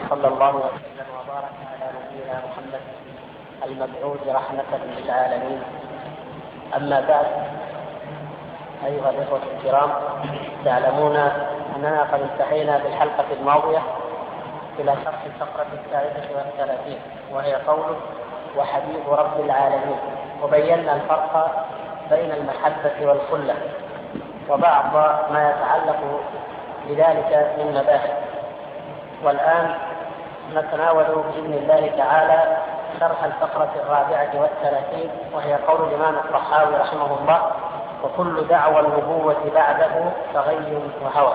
وصلى الله وسلم وبارك على نبينا محمد المبعوث رحمة للعالمين. أما بعد، أيها الإخوة الكرام، تعلمون أننا قد انتهينا بالحلقة الماضية إلى شرح الفقرة 33 وهي قوله وحبيب رب العالمين، وبينا الفرق بين المحبة والخلة وبعض ما يتعلق بذلك من مباحث. والآن نتناول بإذن الله تعالى شرح الفقرة 34 وهي قول الإمام الطحاوي رحمه الله: وكل دعوى النبوة بعده فغي وهوى.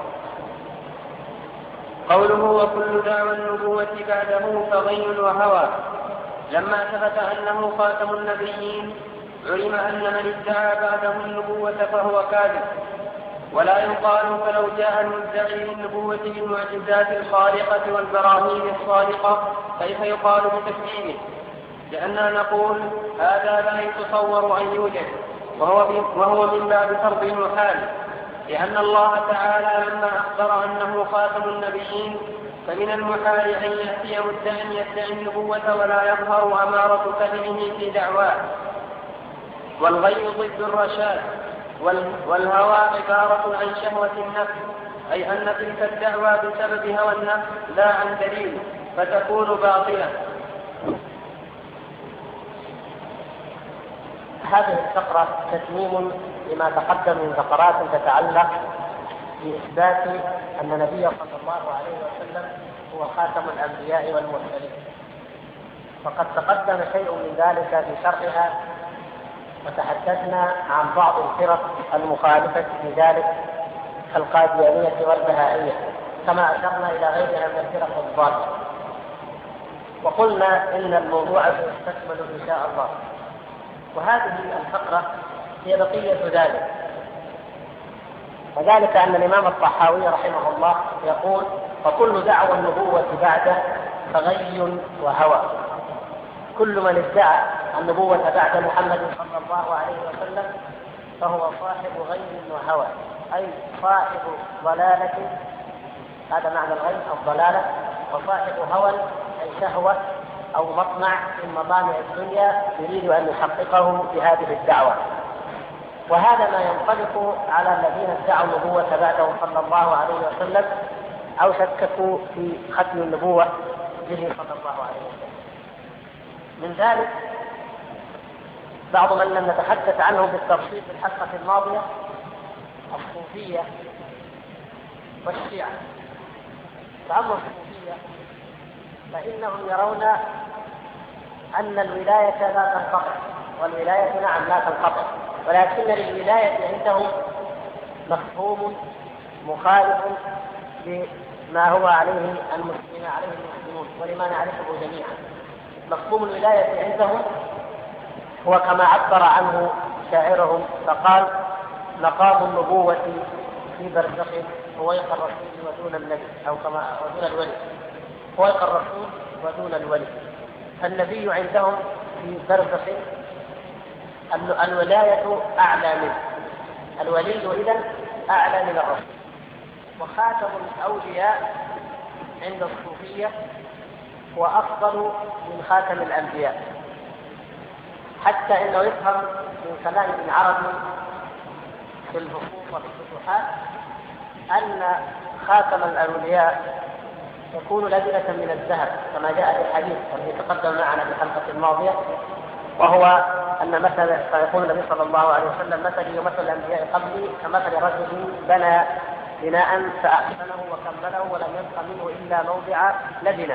قوله وكل دعوى النبوة بعده فغي وهوى، لما ثبت أنه خاتم النبيين علم أن من ادعى بعده النبوة فهو كاذب، ولا يقال فلو جاء المدعي للنبوة بالمعجزات الخارقة والبراهين الصادقة كيف يقال بتكذيبه؟ لأننا نقول هذا لا يتصور أن يوجد، وهو من باب فرض المحال، لأن الله تعالى لما أخبر أنه خاتم النبيين فمن المحال أن يأتي مدعي يدعي النبوة ولا يظهر أمارة كذبه في دعواه. والغي ضد الرشاد، والهوى عبارة عن شهوة النفس، أي أن تلك الدعوى بسبب هوى النفس لا عن دليل فتكون باطلة. هذه الفقرة تتميم لما تقدم من فقرات تتعلق بإثبات أن النبي صلى الله عليه وسلم هو خاتم الأنبياء والمرسلين، فقد تقدم شيء من ذلك في شرحها، وتحدثنا عن بعض الفرق المخالفة في ذلك كالقاديانية والبهائية، كما أشرنا إلى غيرها من الفرق الضالة، وقلنا إن الموضوع سيستكمل إن شاء الله. وهذه الفقرة هي بقية ذلك، وذلك أن الإمام الطحاوي رحمه الله يقول: وكل دعوى النبوة بعده فغي وهوى. كل من ادعى النبوة بعد محمد صلى الله عليه وسلم فهو صاحب غي وهوى، أي صاحب ضلالة، هذا معنى الغي الضلالة، وصاحب هوى أي شهوة أو مطمع من مطامع الدنيا يريد أن يحققه بهذه الدعوة. وهذا ما ينطبق على الذين ادعوا النبوة بعده صلى الله عليه وسلم أو شككوا في ختم النبوة به صلى الله عليه وسلم. من ذلك بعض من لم نتحدث عنه بالتفصيل في الحلقة الماضية الصوفية والشيعة. فأما الصوفية فإنهم يرون أن الولاية لا تنقطع، والولاية نعم لا تنقطع، ولكن للولاية عندهم مفهوم مخالف لما هو عليه المسلمون ولما نعرفه جميعا. مفهوم الولاية عندهم هو كما عبر عنه شاعرهم فقال: مقام النبوة في برزخ فويق الرسول ودون النبي، أو كما ودون الولي، فويق الرسول ودون الولي. فالنبي عندهم في برزخ الولاية أعلى منه، الولي إذن أعلى من الرسول. وخاتم الأولياء عند الصوفية هو أفضل من خاتم الأنبياء، حتى إنه يفهم من كلام ابن عربي في الفصول وفي الفتوحات أن خاتم الأولياء يكون لبنة من الذهب كما جاء في الحديث الذي تقدم معنا في الحلقة الماضية، وهو أن مثل فيقول النبي صلى الله عليه وسلم: مثلي ومثل الأنبياء قبلي كمثل رجل بنى بناء فأحسنه وكمله ولم يبق منه إلا موضع لبنة.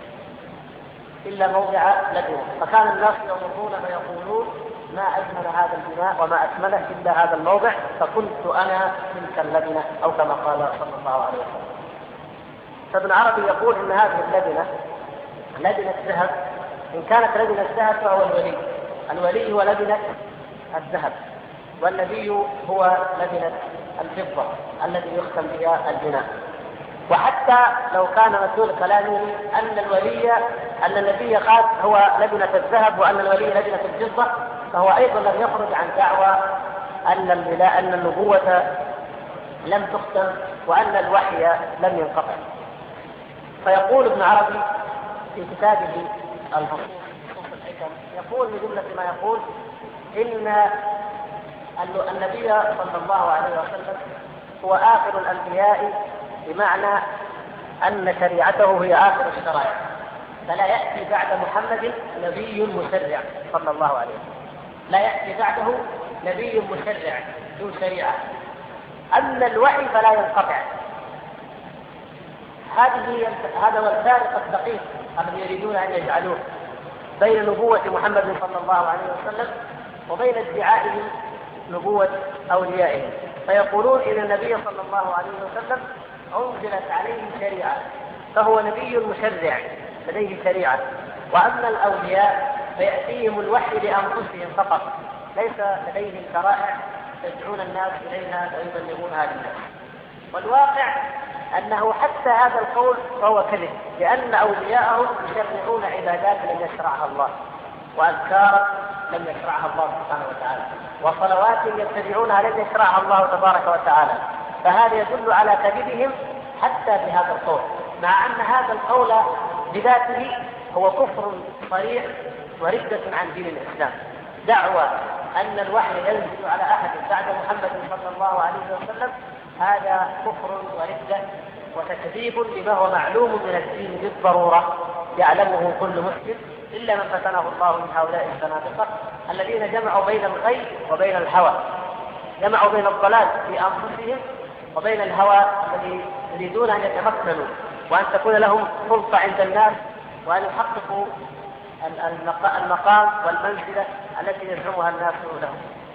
فكان الناس يمرون فيقولون: ما أجمل هذا البناء وما أكمله إلا هذا الموضع، فكنت أنا تلك اللبنة، أو كما قال صلى الله عليه وسلم. فابن عربي يقول إن هذه اللبنة لبنة ذهب، إن كانت لبنة ذهب فهو الولي هو لبنة الذهب، والنبي هو لبنة الفضة الذي يختم بها البناء. وحتى لو كان مسؤول كلامه أن النبي هو لبنة الذهب وأن الولي لبنة الفضة، فهو أيضا لم يخرج عن دعوى أن النبوة لم تختم وأن الوحي لم ينقطع. فيقول ابن عربي في كتابه الفصول الحكم، يقول من جملة ما يقول إن النبي صلى الله عليه وسلم هو آخر الأنبياء، بمعنى أن شريعته هي آخر الشرائع، فلا يأتي بعد محمد نبي مشرع صلى الله عليه وسلم، لا يأتي بعده نبي مشرع ذو شريعة. أما الوحي فلا ينقطع. هذا هو الفارق الدقيق الذي يريدون أن يجعلوه بين نبوة محمد صلى الله عليه وسلم وبين ادعائهم نبوة أوليائهم. فيقولون إن النبي صلى الله عليه وسلم أنزلت عليه شريعة فهو نبي مشرع لديه شريعة، وأما الأولياء فيأتيهم الوحي لأنفسهم فقط، ليس لديهم شرائع يدعون الناس إليها ويبلغونها للناس. والواقع أنه حتى هذا القول فهو كذب، لأن أولياءهم يشرعون عبادات لم يشرعها الله، وأذكارا لم يشرعها الله سبحانه وتعالى، وصلوات يتبعونها لم يشرعها الله تبارك وتعالى. فهذا يدل على كذبهم حتى في هذا القول، مع أن هذا القول بذاته هو كفر صريح وردة عن دين الإسلام. دعوى أن الوحي ينزل على أحد بعد محمد صلى الله عليه وسلم هذا كفر وردة وتكذيب لما هو معلوم من الدين بالضرورة يعلمه كل مسلم، إلا من فتنه الله من هؤلاء الزنادقة الذين جمعوا بين الغي وبين الهوى، جمعوا بين الضلال في أنفسهم وبين الهوى الذي يريدون أن يتمكنوا وأن تكون لهم سلطة عند الناس وأن يحققوا المقام والمنزلة التي يزعمها الناس لهم.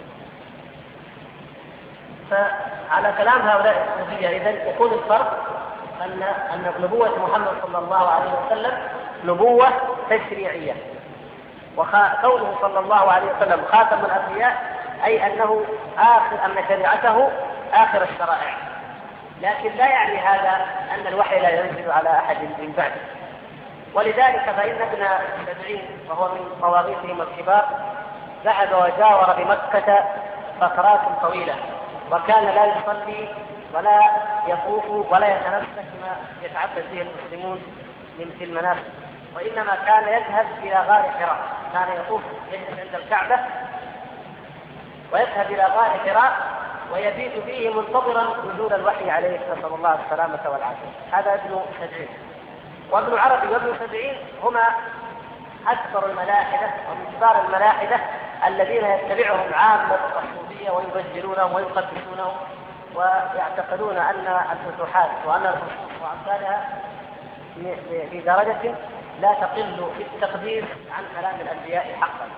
فعلى كلام هؤلاء الصوفية إذن يكون الفرق أن نبوة محمد صلى الله عليه وسلم نبوة تشريعية، وكونه صلى الله عليه وسلم خاتم الأنبياء أي أن شريعته آخر الشرائع، لكن لا يعني هذا أن الوحي لا ينزل على أحد من بعده. ولذلك فإن ابن سبعين وهو من طواغيتهم الكبار ذهب وجاور بمكة فترات طويلة، وكان لا يصلي ولا يطوف ولا يتنفس كما يتعبد به المسلمون في المناسك، وإنما كان يذهب إلى غار حراء، كان يطوف عند الكعبة ويذهب إلى غار حراء ويبيت فيه منتظرا نزول الوحي عليه نسأل الله السلامة والعافية. هذا ابن سبعين. وابن عربي وابن سبعين هما أكبر الملاحدة ومن كبار الملاحدة الذين يتبعهم عامة الصوفية ويبجلونهم ويقدسونهم ويعتقدون أن الفتوحات وأن الرسوخ وأمثالها في درجة لا تقل في التقديس عن كلام الأنبياء حقا.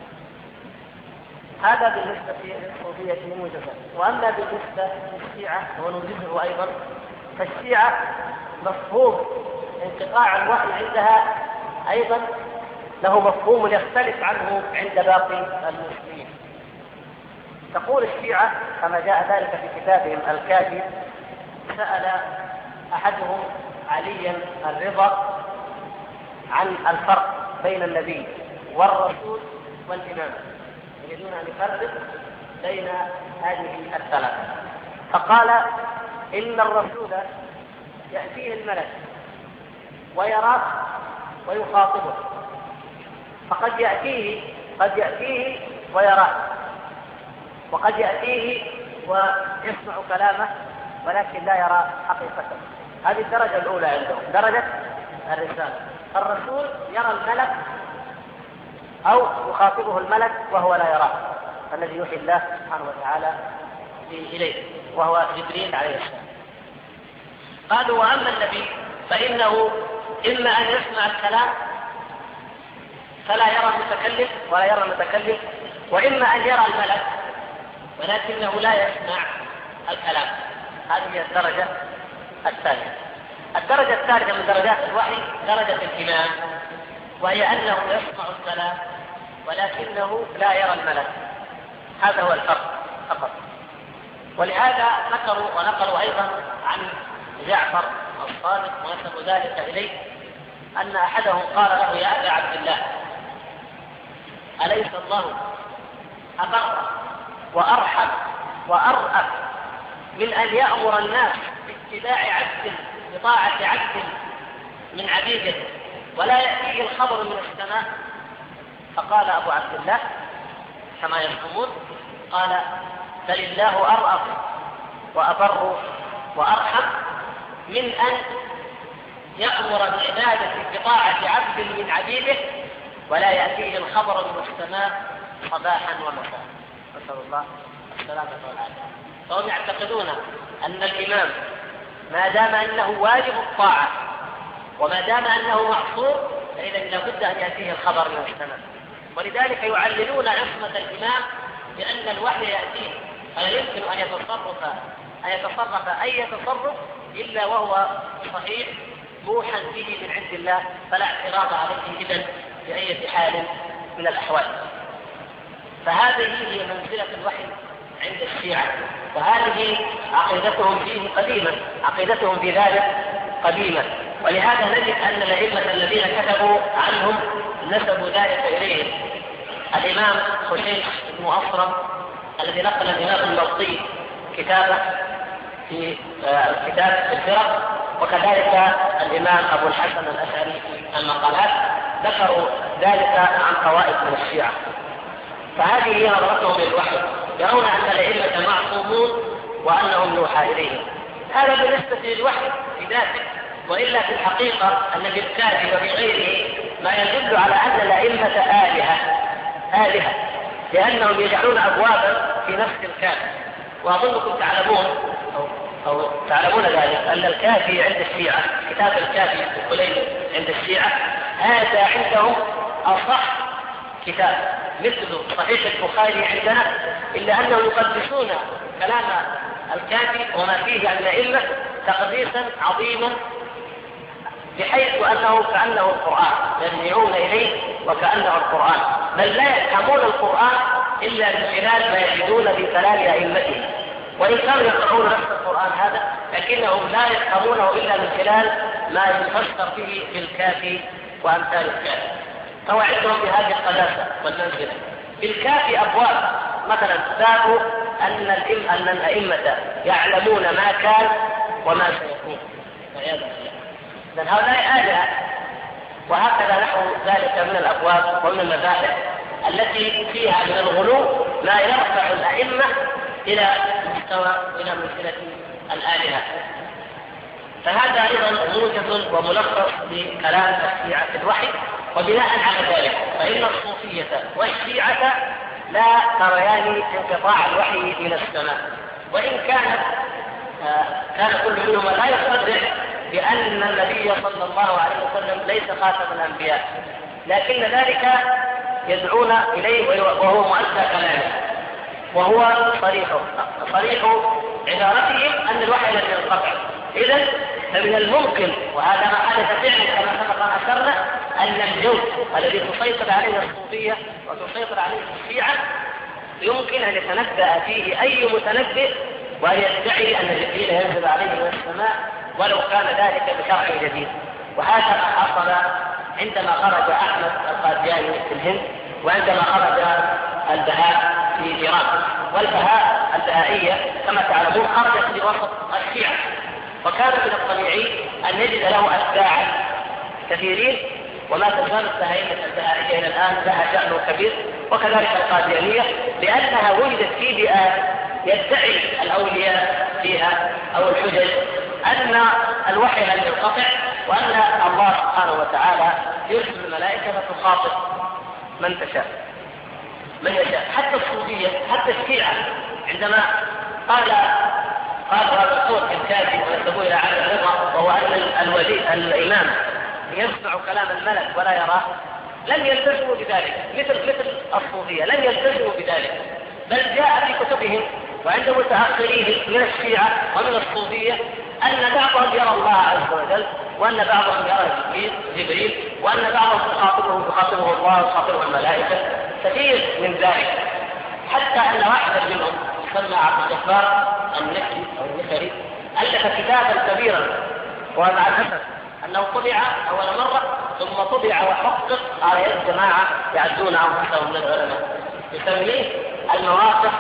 هذا بالنسبة للصوفية موجزا. وأما بالنسبة للشيعة ونوجزه أيضا، فالشيعة مفهوم انقطاع الوحي عندها أيضا له مفهوم يختلف عنه عند باقي المسلمين. تقول الشيعة كما جاء ذلك في كتابهم الكافي: سأل أحدهم عليا الرضا عن الفرق بين النبي والرسول والإمام، يريدون أن يفرق بين هذه الثلاثة، فقال: إن الرسول يأتيه الملك ويراه ويخاطبه، فقد يأتيه ويراه، وقد يأتيه ويسمع كلامه ولكن لا يرى حقيقته. هذه الدرجة الأولى عندهم، درجة الرسالة. الرسول يرى الملك أو يخاطبه الملك وهو لا يراه، الذي يوحي الله سبحانه وتعالى إليه وهو جبريل عليه السلام. قالوا: وأما النبي فإنه إما أن يسمع الكلام فلا يرى المتكلم ولا يرى المتكلم، وإما أن يرى الملك ولكنه لا يسمع الكلام. هذه هي الدرجة الثانية. الدرجة الثالثة من درجات الوحي درجة الإمام، وهي أنه يسمع الكلام ولكنه لا يرى الملك. هذا هو الفرق فقط. ولهذا ونقلوا أيضا عن جعفر الصادق ونسبوا ذلك إليه أن أحدهم قال له: يا أبا عبد الله، أليس الله أبر وأرحم وأرأف من أن يأمر الناس باتباع عبد بطاعة عبد من عبيده ولا يأتيه الخبر من السماء؟ فقال أبو عبد الله كما يزعمون، قال بل الله أرأف وأبر وأرحم من أن يأمر بعبادة بطاعة عبد من عبيده ولا يأتيه الخبر من السماء صباحا ومساء. نسأل الله السلامة والعافية. فهم يعتقدون أن الإمام ما دام أنه واجب الطاعة وما دام أنه معصور فإذا لابد أن يأتيه الخبر من السماء، ولذلك يعللون عصمة الإمام بأن الوحي يأتيه فلا يمكن أن يتصرف أي تصرف إلا وهو صحيح موحى به من عند الله، فلا اعتراض عليه إذن بأي حال من الأحوال. فهذه هي منزلة الوحي عند الشيعة، وهذه عقيدتهم فيه قديما، عقيدتهم في ذلك قديما. ولهذا نجد أن الأئمة الذين كتبوا عنهم نسبوا ذلك إليهم. الإمام خشيش بن أصرم الذي نقل الإمام المرضي كتابه في كتاب الفرق، وكذلك الإمام أبو الحسن الأشعري في المقالات ذكروا ذلك عن طوائف من الشيعة. فهذه هي نظرتهم للوحي، يرون أن الأئمة معصومون وأنهم يوحى إليهم. هذا بالنسبة للوحي في ذاته، وإلا في الحقيقة أن في الكافي وفي غيره ما يدل على أن الأئمة آلهة، لأنهم يجعلون أبوابا في نفس الكافي. وأظنكم تعلمون أو تعلمون ذلك أن الكافي عند الشيعة، كتاب الكافي الكليني عند الشيعة، هذا عندهم أصح كتاب مثل صحيح البخاري عندنا، إلا أنهم يقدسون كلام الكافي وما فيه عن الأئمة تقديسا عظيما، بحيث أنه كأنه القرآن، يرجعون إليه وكأنه القرآن، بل لا يفهمون القرآن إلا من خلال ما يجدون في كلام أئمتهم. وإن كانوا يقرؤون نفس القرآن هذا لكنهم لا يفهمونه إلا من خلال ما يفسر به في الكافي وأمثال الكافي. فهو عندهم بهذه القداسة والمنزلة. في الكافي أبواب، مثلا باب أن الأئمة يعلمون ما كان وما سيكون، والعياذ بالله. إذن هؤلاء آلهة. وهكذا نحو ذلك من الأبواب ومن المباحث التي فيها من الغلو ما يرفع الأئمة إلى مستوى إلى منزلة الآلهة. فهذا أيضا موجز وملخص لكلام الشيعة في الوحي. وبناء على ذلك فإن الصوفية والشيعة لا تريان انقطاع الوحي من السماء، وإن كان كل منهما لا يصدق بأن النبي صلى الله عليه وسلم ليس خاتم الأنبياء، لكن ذلك يدعون إليه وهو مؤدى كلامه، وهو صريح عبارتهم أن الوحي لم ينقطع. إذن فمن الممكن، وهذا ما حدث فعلا كما سبق أن أشرنا، أن الجو الذي تسيطر عليه الصوفية وتسيطر عليه الشيعة يمكن أن يتنبأ فيه أي متنبئ وأن يدعي أن جبريل ينزل عليه من السماء ولو كان ذلك بشرع جديد. وهذا ما حصل عندما خرج أحمد القادياني في الهند، وعندما خرج البهاء في إيران. والبهائية كما تعلمون خرجت في وسط الشيعة، وكان من الطبيعي أن نجد له أتباعا كثيرين، وما تزال البهائية إلى الآن لها شأن كبير، وكذلك القاديانية، لأنها وجدت في بيئات يدعي الأولياء فيها أو الحجج أن الوحي لم ينقطع، وأن الله سبحانه وتعالى يرسل الملائكة فتخاطب من يشاء. حتى الصوفية، حتى الشيعة، عندما قال هذا الصوت الكافي ونسبوه إلى عالم الرضا، وهو أن الإمام يسمع كلام الملك ولا يراه، لم يلتزموا بذلك مثل الصوفية، لم يلتزموا بذلك، بل جاء في كتبهم وعند متأخرين من الشيعة ومن الصوفية أن بعضهم يرى الله عز وجل، وأن بعضهم يرى جبريل، وأن بعضهم يخاطبه الله ويخاطبه الملائكة، كثير من ذلك. حتى أن واحدا منهم يسمى عبد الجبار النخري ألف كتابا كبيرا، ومع الأسف أنه طبع أول مرة ثم طبع وحقق على يد جماعة يعدون أنفسهم من العلماء، يسميه المواقف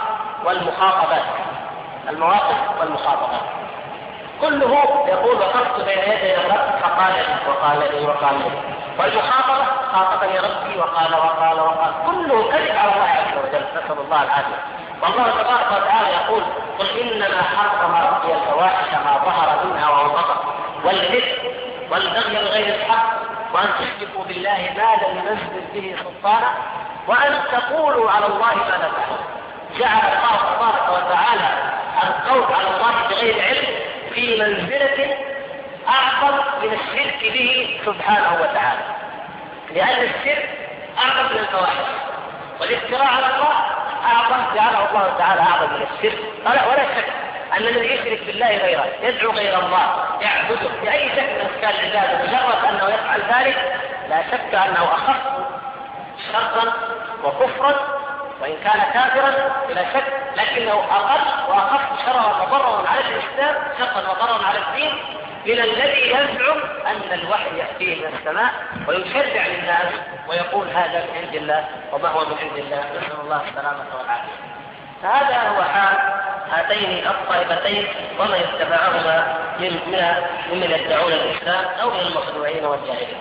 والمخاطبات. كله يقول: وقفت بين يدي الرب حق قال لي وقال لي وقال لي. والمخاطبة خاطبني ربي وقال وقال وقال، كله كذب على الله عز وجل، نسأل الله العافية. والله تبارك وتعالى يقول: قل إنما حرم ربي الفواحش ما ظهر منها وما بطن والإثم والبغي بغير الحق وأن تشركوا بالله ما لم ينزل به سلطانا وأن تقولوا على الله ما لا تعلمون. جعل الله تبارك وتعالى القول على الله بغير علم في منزلة أعظم من الشرك به سبحانه وتعالى، لأن الشرك أعظم من الفواحش، والافتراء على الله أعظم، جعله الله تعالى أعظم من الشرك. ولا شك أن الذي يشرك بالله غيره، يدعو غير الله، يعبده بأي شكل من أشكال العبادة، مجرد أنه يفعل ذلك لا شك أنه أخف شرا وكفرا، وإن كان كافرا بلا شك، لكنه أقل وأخف شرا وضررا على الإسلام، شرا وضررا على الدين، من الذي يزعم أن الوحي يأتيه من السماء ويشرع للناس ويقول هذا من عند الله وما هو من عند الله، نسأل الله السلامة والعافية. فهذا هو حال هاتين الطائفتين ومن اتبعهما ممن يدعون الإسلام أو من المخدوعين والجاهلين.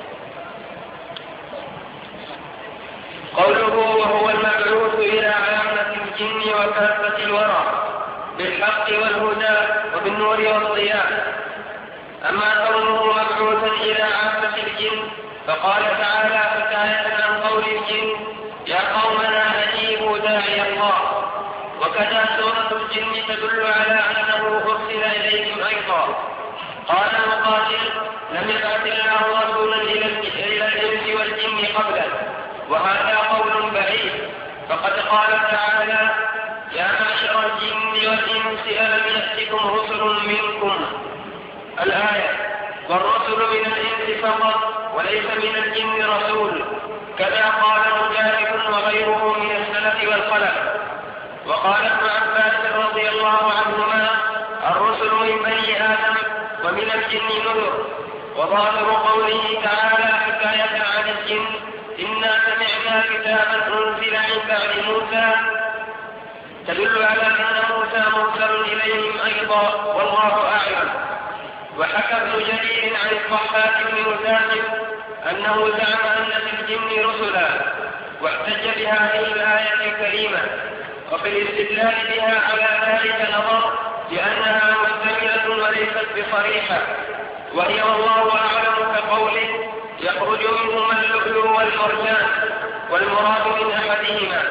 قوله: وهو المبعوث إلى عامة الجن وكافة الورى بالحق والهدى وبالنور والضياء. أما كونه مبعوثا إلى عامة الجن فقال تعالى حكاية عن قول الجن: يا قومنا أجيبوا داعي الله. وكذا سورة الجن تدل على أنه أرسل إليهم أيضا. قال مقاتل: لم يبعث الله رسولا إلى الإنس والجن قبله، وهذا قول بعيد، فقد قال تعالى: يا معشر الجن والإنس ألم يأتكم رسل منكم، الآية. والرسل من الإنس فقط وليس من الجن رسول، كذا قال مجاهد وغيره من السلف والخلف. وقال ابن عباس رضي الله عنهما: الرسل من بني آدم ومن الجن نذر. وظاهر قوله تعالى حكاية عن الجن: إنا سمعنا كتابا أنزل من بعد موسى، تدل على أن موسى مرسل إليهم أيضا، والله أعلم. وحكى ابن جرير عن الضحاك بن مسافر أنه زعم أن في الجن رسلا، واحتج بهذه الآية الكريمة. وفي الاستدلال بها على ذلك نظر، لأنها مستملة وليست بصريحة، وهي والله أعلم كقوله: يخرج منهما اللؤلؤ والمرجان، والمراد من أحدهما.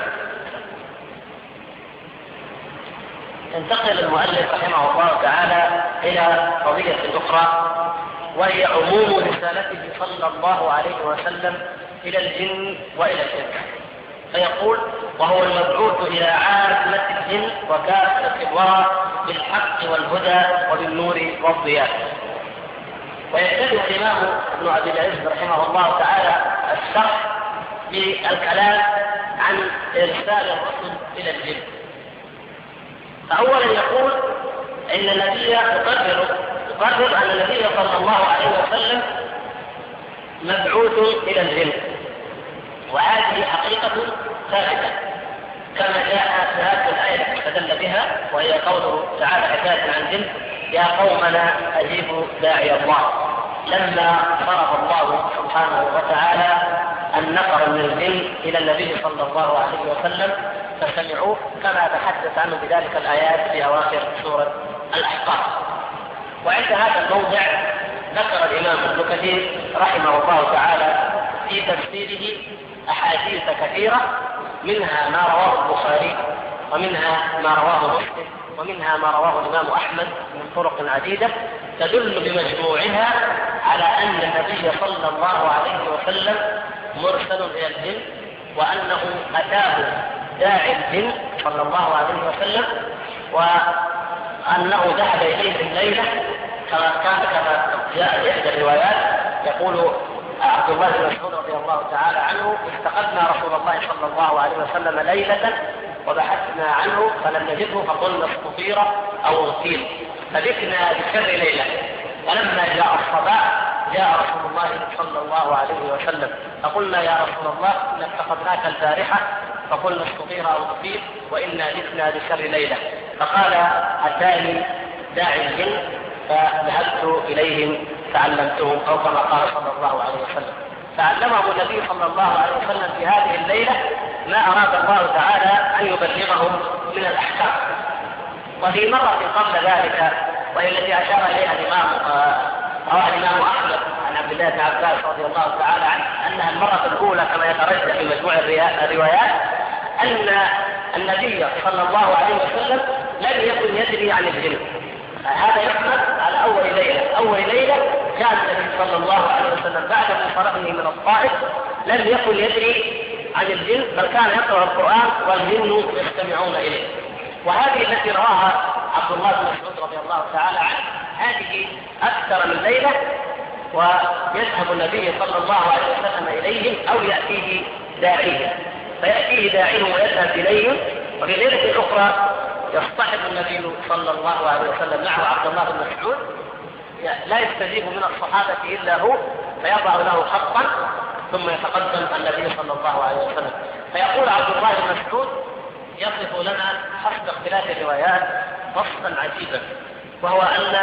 انتقل المؤلف رحمه الله تعالى إلى قضية أخرى، وهي عموم رسالته صلى الله عليه وسلم إلى الجن وإلى الإنس، فيقول: وهو المبعوث إلى عامة الجن وكافة الورى بالحق والهدى وبالنور والضياء. ويبتدئ الإمام ابن عبد العزيز رحمه الله تعالى الشرح بالكلام عن إرسال الرسل إلى الجن. فأولا يقول إن النبي يقرر أن النبي صلى الله عليه وسلم مبعوث إلى الجن، وهذه حقيقة ثابتة كما جاء في هذه الآية استدل بها، وهي قوله تعالى حكاية عن الجن: يا قومنا أجيبوا داعي الله. لما فرض الله سبحانه وتعالى النفر من الجن إلى النبي صلى الله عليه وسلم فسمعوه، كما تحدث عنه بذلك الآيات في أواخر سورة الأحقاف. وعند هذا الموضع ذكر الإمام ابن كثير رحمه الله تعالى في تفسيره أحاديث كثيرة، منها ما رواه البخاري، ومنها ما رواه مسلم، ومنها ما رواه الإمام أحمد من طرق عديدة، تدل بمجموعها على أن النبي صلى الله عليه وسلم مرسل إلى الجن، وأنه أتاه داعي الجن صلى الله عليه وسلم، وأنه ذهب إليهم ليلة كما جاء في إحدى الروايات. يقول عبد الله بن مسعود رضي الله تعالى عنه: افتقدنا رسول الله صلى الله عليه وسلم ليلة وبحثنا عنه فلم نجده، فقلنا استطير أو اغتيل، فبكنا بشر ليلة. فلما جاء الصباح جاء رسول الله صلى الله عليه وسلم، فقلنا: يا رسول الله إن افتقدناك البارحة، فقلنا استطير أو اغتيل، وإنا بكنا بشر ليلة. فقال: أتاني داعي الجن فذهبت إليهم تعلمته، أو كما قال صلى الله عليه وسلم. فعلمه النبي صلى الله عليه وسلم في هذه الليلة ما أراد الله تعالى أن يبلغهم من الأحكام. وفي مرة قبل ذلك، وهي التي أشار إليها الإمام أحمد عن عبد الله بن عباس رضي الله تعالى عنه، أنها المرة الأولى كما يترجح في مجموع الروايات أن النبي صلى الله عليه وسلم لم يكن يدري عن الجن. هذا يحمل على أول ليلة كان النبي صلى الله عليه وسلم بعد انصرافه من الطائف لم يكن يدري عن الجن، بل كان يقرأ القرآن والجن يستمعون إليه. وهذه التي رآها عبد الله بن مسعود رضي الله تعالى عنه، هذه أكثر من ليلة، ويذهب النبي صلى الله عليه وسلم إليهم أو يأتيه داعيه، فيأتيه داعيه ويذهب إليهم. وفي ليلة أخرى يصطحب النبي صلى الله عليه وسلم معه عبد الله بن مسعود، لا يستجيب من الصحابة إلا هو، فيضع له خطا ثم يتقدم النبي صلى الله عليه وسلم. فيقول عبد الله بن مسعود يصف لنا حسب اختلاف الروايات وصفا عجيبا، وهو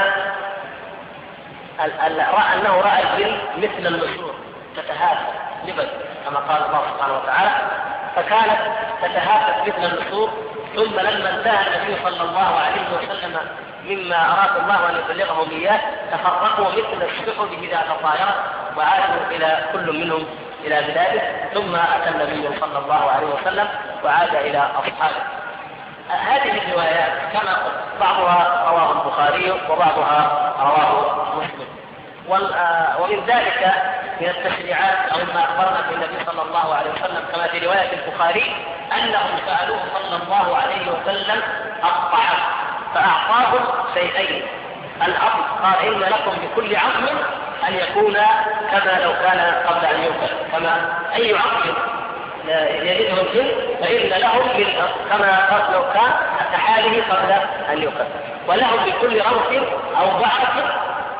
أنه رأى الجن مثل النسور تتهافت لبد كما قال الله سبحانه وتعالى، فكانت تتهافت مثل النسور. ثم لما انتهى النبي صلى الله عليه وسلم مما أراد الله أن يبلغهم إياه تفرقوا مثل السحب إذا تطايرت وعادوا إلى كل منهم إلى بلاده. ثم أتى النبي صلى الله عليه وسلم وعاد إلى أصحابه. هذه الروايات كما قلت بعضها رواه البخاري وبعضها رواه مسلم. ومن ذلك من التشريعات أو ما أخبرنا في النبي صلى الله عليه وسلم كما في رواية البخاري أنهم سألوه صلى الله عليه وسلم الطعام فأعطاهم شيئين. الأصل قال إن لكم بكل عظم أن يكون كما لو كان قبل أن يؤكل، كما أي عظم يجده الجن فإن لهم كما لو كان كحاله قبل أن يؤكل، ولهم بكل روث أو بعرة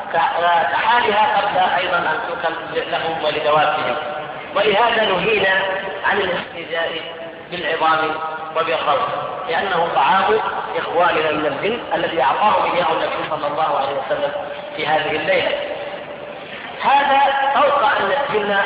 كحالها قبل أيضا أن تؤكل لهم ولدوابهم. ولهذا نهينا عن الاستهزاء بالعظام وبالروث، لأنه طعام إخواننا من الجن الذي أعطاهم إياه النبي صلى الله عليه وسلم في هذه الليلة. هذا فوق أن الجن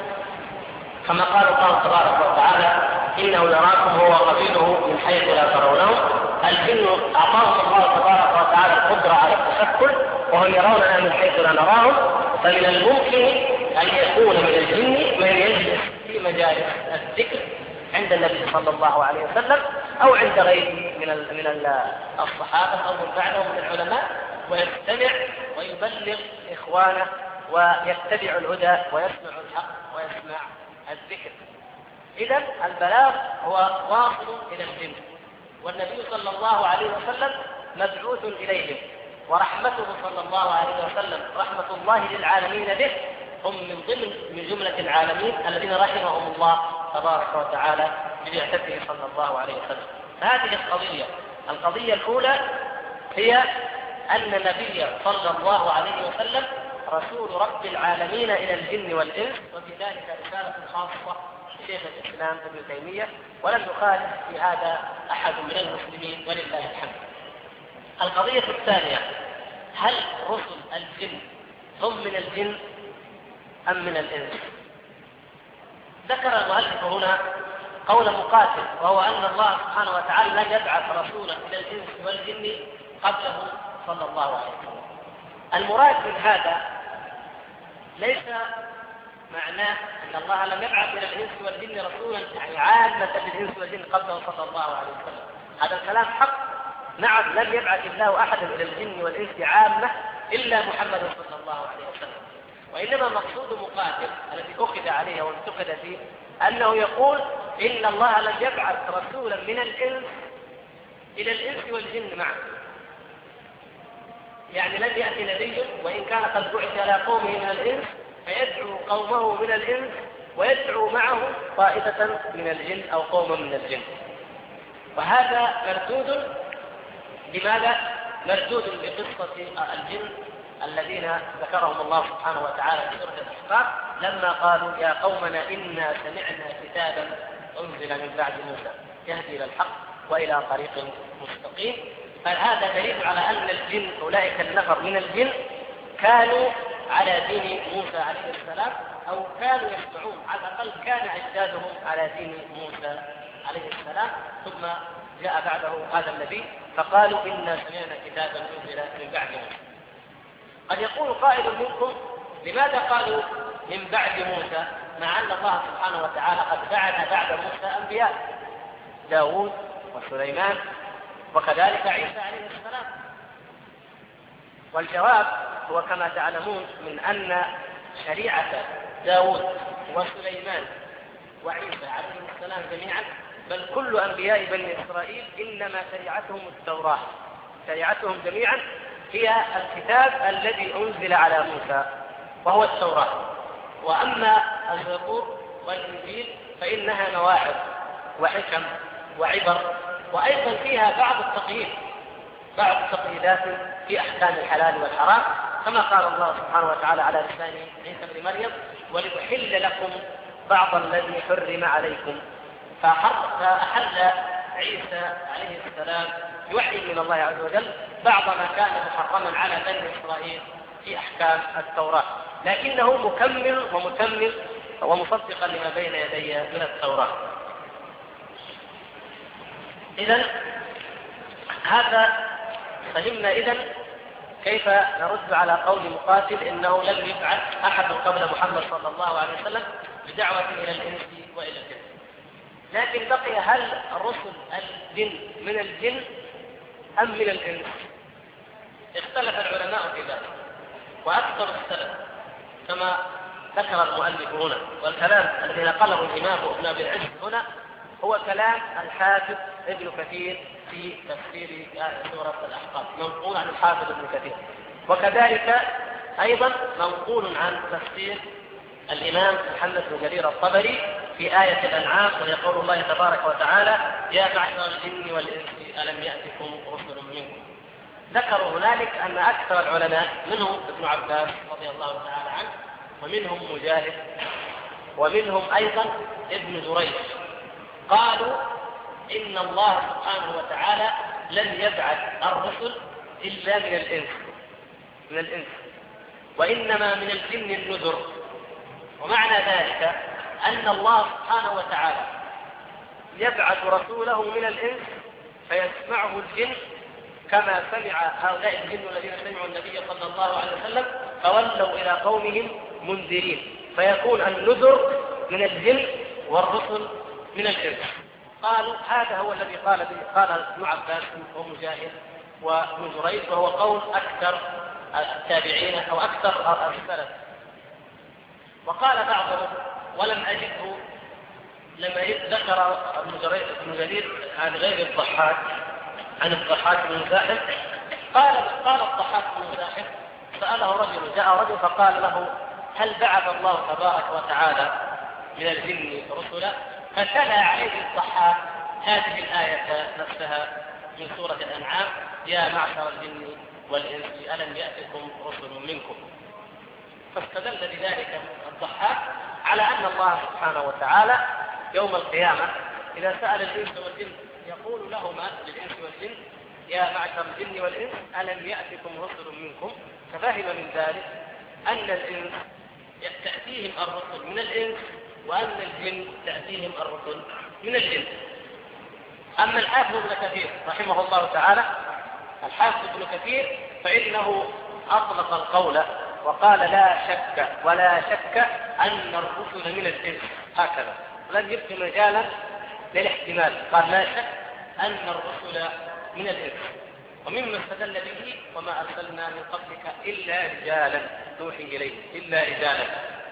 كما قال الله تبارك وتعالى إنه يراكم هو وقبيله من حيث لا ترونهم. الجن أعطاهم الله تبارك وتعالى القدرة على التشكل وهم يروننا من حيث لا نراهم، فمن الممكن أن يكون من الجن من يجلس في مجالس الذكر عند النبي صلى الله عليه وسلم أو عند غيره من الصحابة أو من بعدهم من العلماء، ويستمع ويبلغ إخوانه ويتبع الهدى ويسمع الحق ويسمع الذكر. إذن البلاغ هو واصل إلى الجن، والنبي صلى الله عليه وسلم مبعوث إليهم، ورحمته صلى الله عليه وسلم رحمة الله للعالمين به، هم من جملة العالمين الذين رحمهم الله تبارك وتعالى ببعثته صلى الله عليه وسلم. هذه القضية الأولى هي أن النبي صلى الله عليه وسلم رسول رب العالمين إلى الجن والإنس، وفي ذلك رسالة خاصة شيخ الإسلام ابن تيمية، ولم يخالف في هذا أحد من المسلمين ولله الحمد. القضية الثانية: هل رسل الجن هم من الجن أم من الإنس؟ ذكر المؤلف هنا قول مقاتل، وهو أن الله سبحانه وتعالى لن يبعث رسولا إلى الإنس والجن قبله صلى الله عليه وسلم. المراد من هذا ليس معناه أن الله لم يبعث إلى الإنس والجن رسولا يعني عامة للإنس والجن قبله صلى الله عليه وسلم. هذا الكلام حق، نعم، لم يبعث الله أحدا إلى الجن والإنس عامة إلا محمد صلى الله عليه وسلم. وإنما مقصود مقاتل الذي أخذ عليه وانتقد فيه أنه يقول إن الله لم يبعث رسولا من الإنس إلى الإنس والجن معا، يعني لم يأتي نبي وإن كان قد بعث على قومه من الإنس فيدعو قومه من الإنس ويدعو معه طائفة من الجن أو قوما من الجن. وهذا مردود لماذا؟ مردود بقصة الجن الذين ذكرهم الله سبحانه وتعالى في سورة الأحقاف لما قالوا يا قومنا إنا سمعنا كتابا أنزل من بعد موسى يهدي إلى الحق وإلى طريق مستقيم. فهذا دليل على أن الجن أولئك النفر من الجن كانوا على دين موسى عليه السلام، أو كانوا يسمعون، على الأقل كان أجدادهم على دين موسى عليه السلام، ثم جاء بعده هذا النبي فقالوا إنا سمعنا كتابا أنزل من بعد موسى. قد يقول قائل منكم لماذا قالوا من بعد موسى مع أن الله سبحانه وتعالى قد بعث بعد موسى أنبياء داود وسليمان وكذلك عيسى عليه السلام؟ والجواب هو كما تعلمون من أن شريعة داود وسليمان وعيسى عليه السلام جميعا، بل كل أنبياء بني إسرائيل إنما شريعتهم التوراة، شريعتهم جميعا هي الكتاب الذي أنزل على موسى وهو التوراة. وأما الزبور والإنجيل فإنها مواعظ وحكم وعبر، وأيضا فيها بعض التقييدات في أحكام الحلال والحرام، كما قال الله سبحانه وتعالى على لسان عيسى بن مريم ولأحل لكم بعض الذي حرم عليكم. فأحل عيسى عليه السلام يوحي من الله عز وجل بعض ما كان محرما على بني إسرائيل في أحكام التوراة، لكنه مكمل ومتمم ومصدقا لما بين يدي من التوراة. إذن هذا فهمنا إذن كيف نرد على قول مقاتل إنه لم يبعث أحد قبل محمد صلى الله عليه وسلم بدعوة إلى الإنس وإلى الجن. لكن بقي هل الرسل الجن من الجن أم من الإنس؟ اختلف العلماء في ذلك، وأكثر السلف كما ذكر المؤلف هنا، والكلام الذي نقله الإمام ابن أبي العز هنا هو كلام الحافظ ابن كثير في تفسير سورة الأحقاف، منقول عن الحافظ ابن كثير، وكذلك أيضا منقول عن تفسير الإمام محمد بن جرير الطبري في آية الأنعام، ويقول الله تبارك وتعالى يا معشر الجن والإنس ألم يأتكم رسل منكم. ذكروا هنالك أن أكثر العلماء منهم ابن عباس رضي الله تعالى عنه، ومنهم مجاهد، ومنهم أيضا ابن جريج، قالوا إن الله سبحانه وتعالى لم يبعث الرسل إلا من الإنس وإنما من الجن النذر. ومعنى ذلك أن الله سبحانه وتعالى يبعث رسوله من الإنس فيسمعه الجن كما سمع هؤلاء الجن الذين سمعوا النبي صلى الله عليه وسلم فولوا إلى قومهم منذرين، فيكون النذر من الجن والرسل من الإنس. قالوا هذا هو الذي قال ابن عباس ومجاهد وابن جريج، وهو قول أكثر التابعين أو أكثر السلف. وقال بعضهم ولم أجده لما ذكر ابن جرير عن غير الضحاك، عن الضحاك بن مزاحم، قال الضحاك بن مزاحم جاء رجل فقال له هل بعث الله تبارك وتعالى من الجن رسلا؟ فتلا عليه الضحاك هذه الآية نفسها من سورة الأنعام يا معشر الجن والإنس ألم يأتكم رسل منكم. فاستدل بذلك الضحاك على أن الله سبحانه وتعالى يوم القيامة إذا سأل الإنس والجن يقول لهما للإنس والجن يا معشر الجن والإنس ألم يأتكم رسل منكم، ففهم من ذلك أن الإنس تأتيهم الرسل من الإنس وأن الجن تأتيهم الرسل من الجن. أما الحافظ ابن كثير رحمه الله تعالى، الحافظ ابن كثير فإنه أطلق القول وقال لا شك أن الرسل من الإنس، هكذا لم يبق مجالا للاحتمال، قال لا شك أن الرسل من الإنس. ومما استدل به وما أرسلنا من قبلك إلا رجالا نوحي إليه إلا رجالا.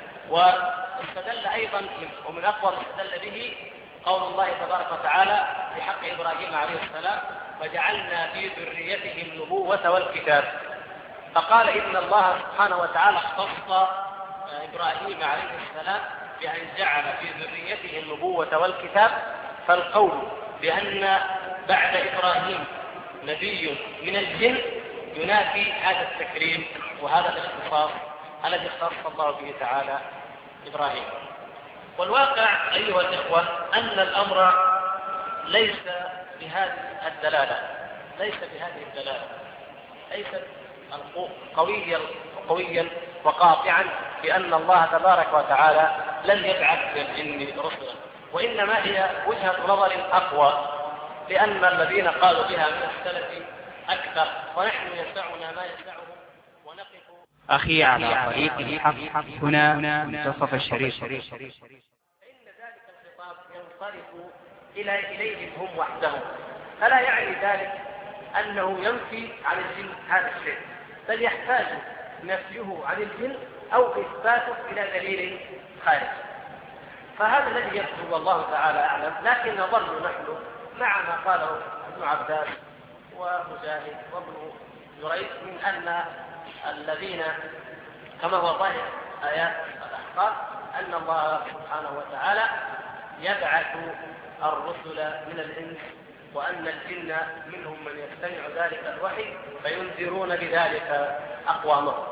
واستدل أيضا ومن أقوى ما استدل به قول الله تبارك وتعالى في حق إبراهيم عليه السلام وجعلنا في ذريته النبوة والكتاب، فقال إن الله سبحانه وتعالى اختص إبراهيم عليه السلام بأن جعل في ذريته النبوة والكتاب. فالقول بأن بعد إبراهيم نبي من الجن ينافي هذا التكريم وهذا الاختصاص الذي اختص الله به تعالى إبراهيم. والواقع أيها الإخوة أن الأمر ليس بهذه الدلالة، ليست قويا وقاطعا بأن الله تبارك وتعالى لن يبعث من الجن رسلا، وإنما هي وجهة نظر أقوى، لأن الذين قالوا بها من السلف أكثر، ونحن يسعنا ما يسعهم ونقف أخي على طريق الحق هنا منتصف الشريط. فإن ذلك الخطاب ينصرف إليهم هم وحدهم، فلا يعني ذلك أنه ينفي عن الجن هذا الشيء، بل يحتاج نفيه عن الجن أو إثباته إلى دليل خارج. فهذا الذي يبدو والله تعالى أعلم، لكن نظل نحن مع ما قاله ابن عباس ومجاهد وابن جريج من أن الذين كما هو ظاهر آيات الأحقاف أن الله سبحانه وتعالى يبعث الرسل من الإنس، وأن الجن منهم من يستمع ذلك الوحي فينذرون بذلك أقوامهم.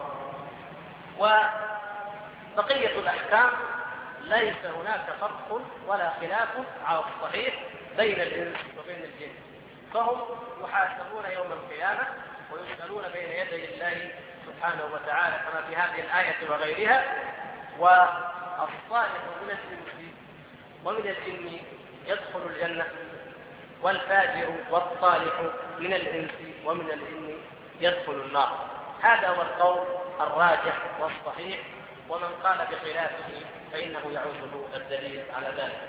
وبقية الأحكام ليس هناك فرق ولا خلاف على الصحيح بين الإنس وبين الجن، فهم يحاسبون يوم القيامة ويسألون بين يدي الله سبحانه وتعالى كما في هذه الآية وغيرها. والصالح من الإنس ومن الجن يدخل الجنة، والفاجر والصالح من الإنس ومن الجن يدخل النار. هذا هو القول الراجح والصحيح، ومن قال بخلافه فإنه يعوزه الدليل على ذلك.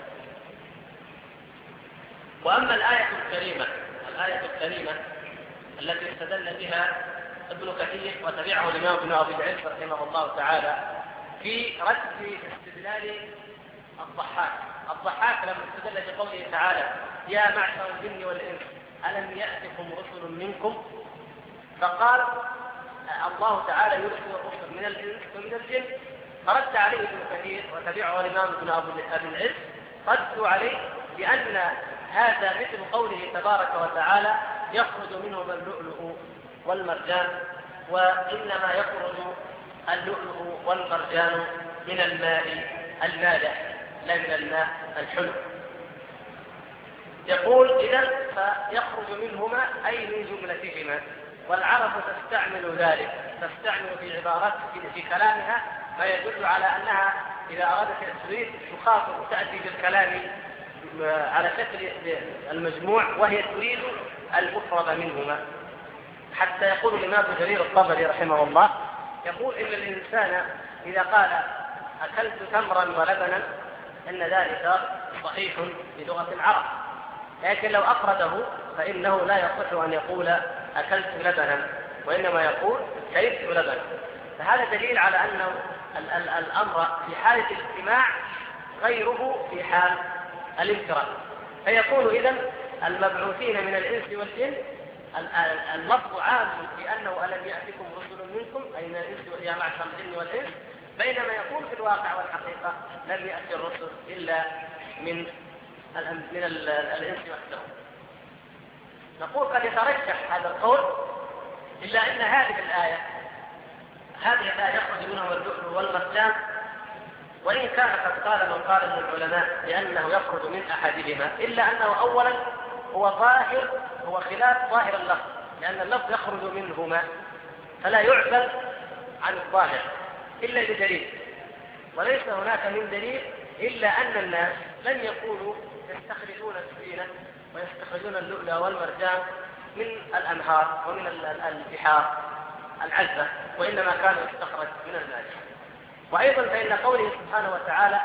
وأما الآية الكريمة التي استدل بها ابن كثير وتبعه الإمام ابن أبي العز رحمه الله تعالى في رد استدلال الضحاك لما استدل بقوله تعالى يا معشر الجن والإنس ألم يأتكم رسل منكم، فقال الله تعالى يرسل الرسل من الإنس ومن الجن، فرد عليه ابن كثير وتبعه الإمام ابن أبي العز، ردوا عليه بأن هذا مثل قوله تبارك وتعالى يخرج منهما اللؤلؤ والمرجان، وإنما يخرج اللؤلؤ والمرجان من الماء المالح لا من الماء الحلو. يقول إذن فيخرج منهما أي من جملتهما، والعرب تستعمل ذلك، تستعمل في عبارات في كلامها ما يدل على أنها إذا أرادت تريد تخاطب تأتي بالكلام على شكل المجموع وهي تريد المفرد منهما. حتى يقول الإمام ابن جرير الطبري رحمه الله يقول إن الإنسان إذا قال أكلت تمرا ولبنا إن ذلك صحيح بلغة العرب، لكن لو أفرده فإنه لا يصح أن يقول أكلت لبنا، وإنما يقول شربت لبنا. فهذا دليل على أن الأمر في حالة الاجتماع غيره في حال الانفراد. فيقول إذن المبعوثين من الإنس والجن اللفظ عام في أنه ألم يأتكم رسل منكم أي من الإنس يا معشر الجن والإنس، بينما يكون في الواقع والحقيقة لم يأتي الرسل إلا من الإنس وحدهم. نقول قد يترجح هذا القول، إلا أن هذه الآية يخرج منهم اللؤلؤ والمرجان، وإن كان قد قال من قال من العلماء لأنه يخرج من أحدهما، إلا أنه أولا هو خلاف ظاهر اللفظ، لأن اللفظ يخرج منهما فلا يعبر عن الظاهر إلا بدليل، وليس هناك من دليل إلا أن الناس لن يكونوا يستخرجون السفينة ويستخرجون اللؤلؤ والمرجان من الأنهار ومن البحار العذبة، وإنما كانوا يستخرج من الماء. وأيضا فإن قوله سبحانه وتعالى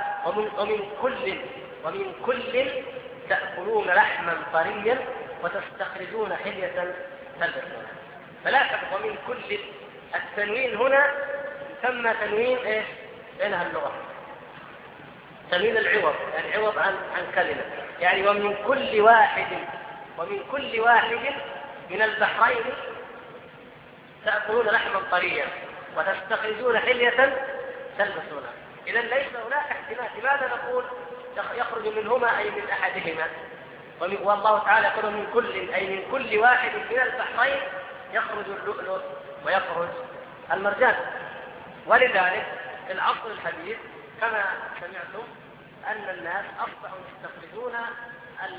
ومن كل تأكلون لحما طريا وتستخرجون حلية تلبسونها، فلاحظ ومن كل التنوين هنا ثم تنوين ايش بينها اللغة، تنوين العوض، يعني عوض عن كلمة، يعني ومن كل واحد من البحرين تأكلون لحما طريا وتستخرجون حلية تلبسونها. إذا ليس هناك احتمال. لماذا نقول يخرج منهما أي من أحدهما؟ والله تعالى يقول من كل أي من كل واحد من البحرين يخرج اللؤلؤ ويخرج المرجان. ولذلك في العصر الحديث كما سمعتم أن الناس أصبحوا يستخرجون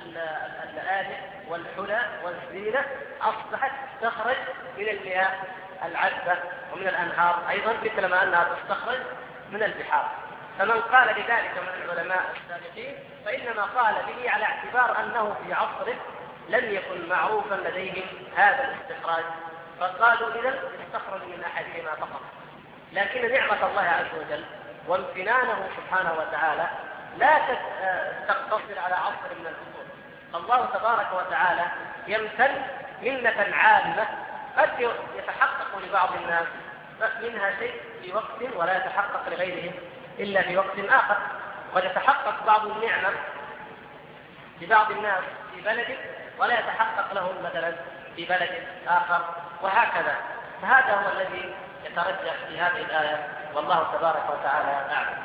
اللآلئ والحلى والزينة، أصبحت تخرج من المياه العذبة ومن الأنهار أيضا مثل ما أنها تستخرج من البحار. فمن قال لذلك من العلماء السابقين فإنما قال به على اعتبار أنه في عصره لم يكن معروفا لديهم هذا الاستخراج، فقالوا إذا استخرج من أحدهما فقط. لكن نعمة الله عز وجل وامتنانه سبحانه وتعالى لا تقتصر على عصر من العصور. الله تبارك وتعالى يمتن منة عامة قد يتحقق لبعض الناس منها شيء في وقت ولا يتحقق لغيرهم إلا في وقت آخر، قد يتحقق بعض النعمة لبعض الناس في بلد ولا يتحقق لهم مثلا في بلد آخر، وهكذا. فهذا هو الذي يترجح في هذه الآية، والله تبارك وتعالى أعلم.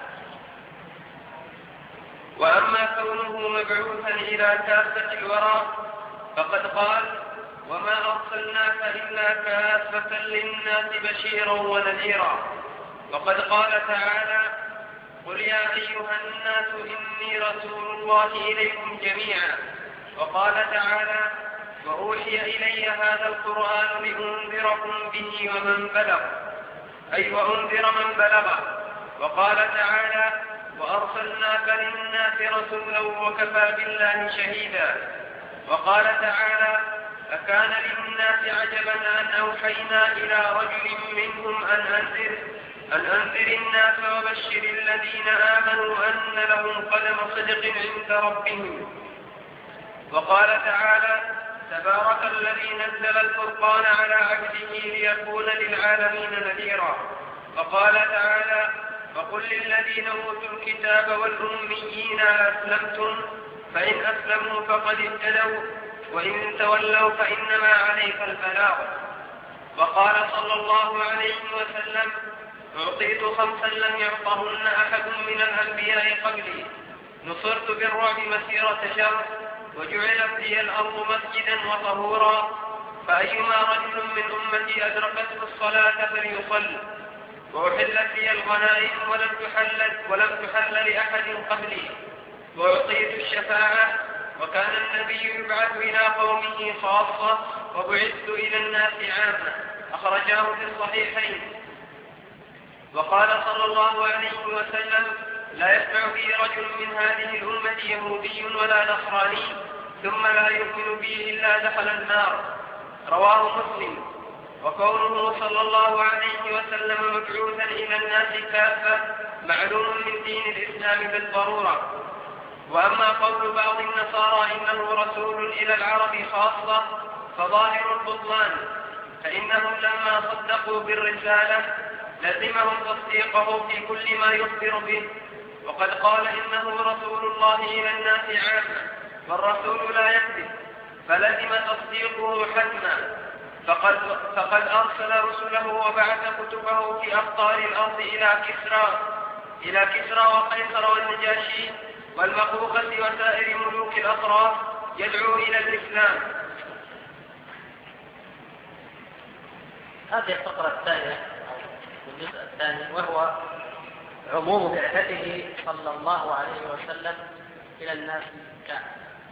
وأما كونه مبعوثا إلى كافة الورى فقد قال: وما أرسلناك إلا كافة للناس بشيرا ونذيرا. وقد قال تعالى: قل يا أيها الناس إني رسول الله إليكم جميعا. وقال تعالى: وأوحي إلي هذا القرآن لأنذركم به ومن بلغ، أي وأنذر من بلغ. وقال تعالى: وأرسلناك للناس رسولا وكفى بالله شهيدا. وقال تعالى: أكان للناس عجبا أن أوحينا إلى رجل منهم أن أنذر الناس وبشر الذين آمنوا أن لهم قدم صدق عند ربهم. وقال تعالى: تبارك الذي نزل الفرقان على عبده ليكون للعالمين نذيرا. وقال تعالى: وقل للذين أوتوا الكتاب والأميين أسلمتم فإن أسلموا فقد اهتدوا وإن تولوا فإنما عليك البلاغ. وقال صلى الله عليه وسلم: أعطيت 5 لم يعطهن أحد من الأنبياء قبلي: نصرت بالرعب مسيرة شهر، وجعلت لي الأرض مسجدا وطهورا، فأيما رجل من أمتي أدركته الصلاة فليصل، وأحلت لي الغنائم ولم تحل لأحد قبلي، وأعطيت الشفاعة، وكان النبي يبعث إلى قومه خاصة وبعثت إلى الناس عامة. أخرجاه في الصحيحين. وقال صلى الله عليه وسلم: لا يسمع بي رجل من هذه الأمة يهودي ولا نصراني ثم لا يؤمن بي إلا دخل النار. رواه مسلم. وكونه صلى الله عليه وسلم مبعوثا إلى الناس كافة معلوم من دين الإسلام بالضرورة. وأما قول بعض النصارى إنه رسول إلى العرب خاصة فظاهر البطلان، فإنهم لما صدقوا بالرسالة لزمهم تصديقه في كل ما يخبر به. وقد قال: إنه رسول الله إلى الناس عامة، والرسول لا يكذب، فلزم تصديقه حتما. فقد أرسل رسله وبعث كتبه في أقطار الأرض إلى كسرى وقيصر والنجاشي والمقوقة وسائر ملوك الأطراف يدعو إلى الإسلام. هذه الفقرة الثانية الجزء الثاني، وهو عموم بعثته صلى الله عليه وسلم إلى الناس كافة.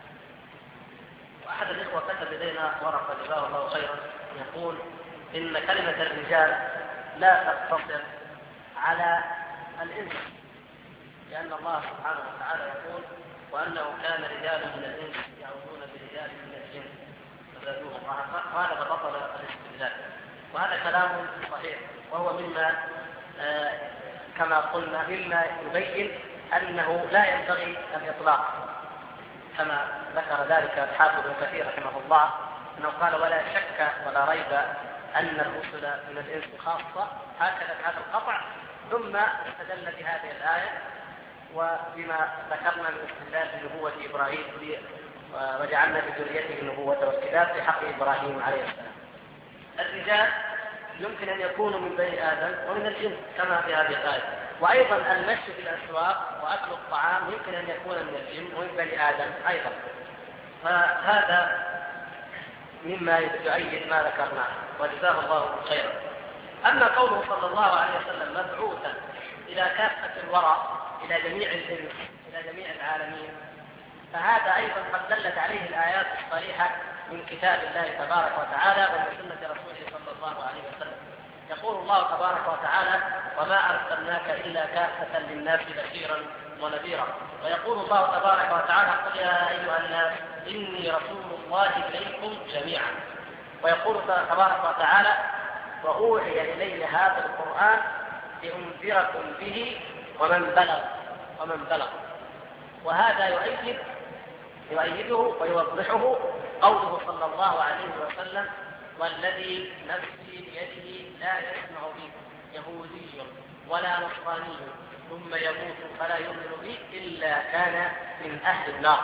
وأحد الإخوة كتب إلينا ورقة جزاه الله خيرا يقول إن كلمة الرجال لا تقتصر على الإنس، لأن الله سبحانه وتعالى يقول: وأنه كان رجال من الإنس يعوذون برجال من الجن فزادوهم رهقا، قال فبطل الاستدلال. وهذا كلام صحيح، وهو مما كما قلنا مما يبين أنه لا ينبغي الإطلاق، كما ذكر ذلك الحافظ ابن كثير رحمه الله أنه قال: ولا شك ولا ريب أن الرسل من الإنس خاصة، هكذا بهذا القطع، ثم استدل بهذه الآية وبما ذكرنا من استدلال بنبوة إبراهيم وجعلنا بذريته النبوة والكتاب في حق إبراهيم عليه السلام. الرجال يمكن أن يكونوا من بني آدم ومن الجن كما في هذه الآية، وأيضا المشي في الأسواق وأكل الطعام يمكن أن يكون من الجن ومن بني آدم أيضا. فهذا مما يؤيد ما ذكرناه، وجزاه الله خيرا. أما قوله صلى الله عليه وسلم مبعوثا إلى كافة الورى، إلى جميع الإنس، إلى جميع العالمين، فهذا أيضا قد دلت عليه الآيات الصريحة من كتاب الله تبارك وتعالى ومن سنة رسوله صلى الله عليه وسلم. يقول الله تبارك وتعالى: وما أرسلناك إلا كافة للناس بشيرا ونذيرا. ويقول الله تبارك وتعالى: قل يا أيها الناس إني رسول الله إليكم جميعا. ويقول تبارك وتعالى: وأوحي إلي هذا القرآن لأنذركم به ومن بلغ. وهذا يؤيده ويوضحه قوله صلى الله عليه وسلم: والذي نفسي بيده لا يسمع بي يهودي ولا نصراني ثم يموت فلا يؤمن بي إلا كان من أهل النار.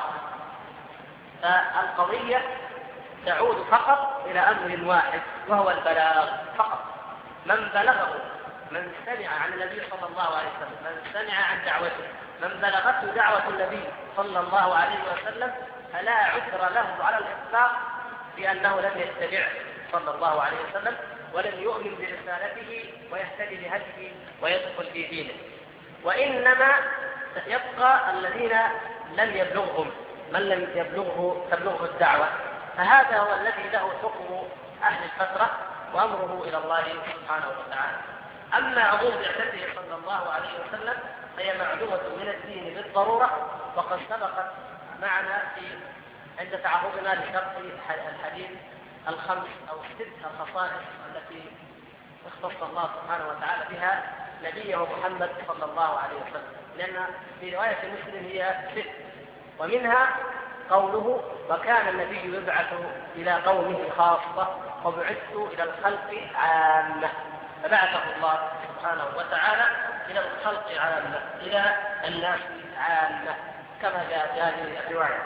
فالقضية تعود فقط إلى أمر واحد، وهو البلاغ فقط. من بلغه، من سمع عن النبي صلى الله عليه وسلم، من سمع عن دعوته، من بلغته دعوة النبي صلى الله عليه وسلم، فلا عذر له على الإطلاق بأنه لم يتبعه صلى الله عليه وسلم ولم يؤمن برسالته ويهتدي بهديه ويدخل في دينه. وإنما يبقى الذين لم يبلغهم، من لم تبلغه الدعوة، فهذا هو الذي له حكم أهل الفترة وأمره إلى الله سبحانه وتعالى. أما عموم بعثته صلى الله عليه وسلم فهي معلومة من الدين بالضرورة، وقد سبقت معنا عند تعرضنا لشرح الحديث الخمس أو الست الخصائص التي اختص الله سبحانه وتعالى بها نبيه محمد صلى الله عليه وسلم، لأن في رواية مسلم هي ست، ومنها قوله: وكان النبي يبعث إلى قومه خاصة وبعثت إلى الخلق عامة. فبعثه الله سبحانه وتعالى إلى الخلق عامة، إلى الناس عامة، كما جاء في هذه الرواية.